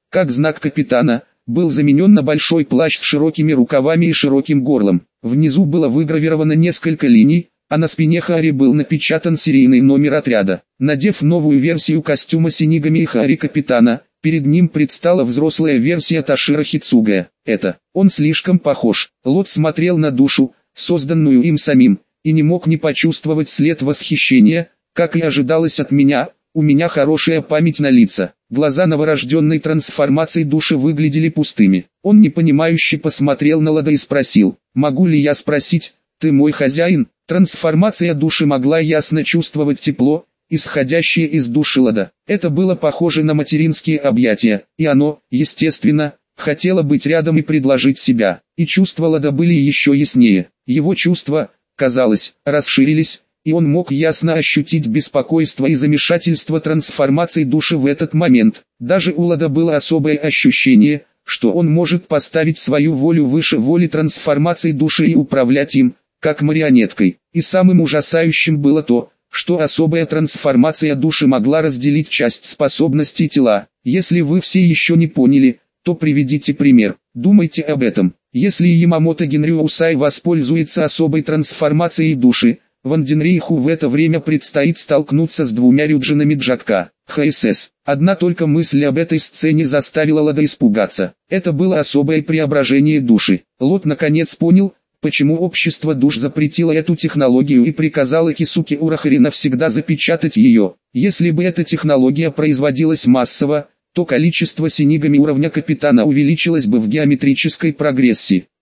как знак капитана, был заменен на большой плащ с широкими рукавами и широким горлом. Внизу было выгравировано несколько линий, а на спине Хари был напечатан серийный номер отряда. Надев новую версию костюма Синигами и Хари капитана, перед ним предстала взрослая версия Таширо Хицуге. Он слишком похож. Лот смотрел на душу, созданную им самим, и не мог не почувствовать след восхищения, как и ожидалось от меня. У меня хорошая память на лица. Глаза новорожденной трансформации души выглядели пустыми. Он непонимающе посмотрел на Лода и спросил: «Могу ли я спросить, ты мой хозяин?» Трансформация души могла ясно чувствовать тепло, исходящее из души Лода. Это было похоже на материнские объятия, и оно, естественно, хотело быть рядом и предложить себя. И чувства Лода были еще яснее. Его чувства, казалось, расширились, и он мог ясно ощутить беспокойство и замешательство трансформации души в этот момент. Даже у Лода было особое ощущение, что он может поставить свою волю выше воли трансформации души и управлять им, как марионеткой. И самым ужасающим было то, что особая трансформация души могла разделить часть способностей тела. Если вы все еще не поняли, то приведите пример. Думайте об этом. Если Ямамото Генрю Усай воспользуется особой трансформацией души, Ван Динрейху в это время предстоит столкнуться с двумя рюджинами Джакка, ХСС. Одна только мысль об этой сцене заставила Лода испугаться. Это было особое преображение души. Лот наконец понял, почему общество душ запретило эту технологию и приказало Кисуке Урахари навсегда запечатать ее. Если бы эта технология производилась массово, то количество синигами уровня капитана увеличилось бы в геометрической прогрессии.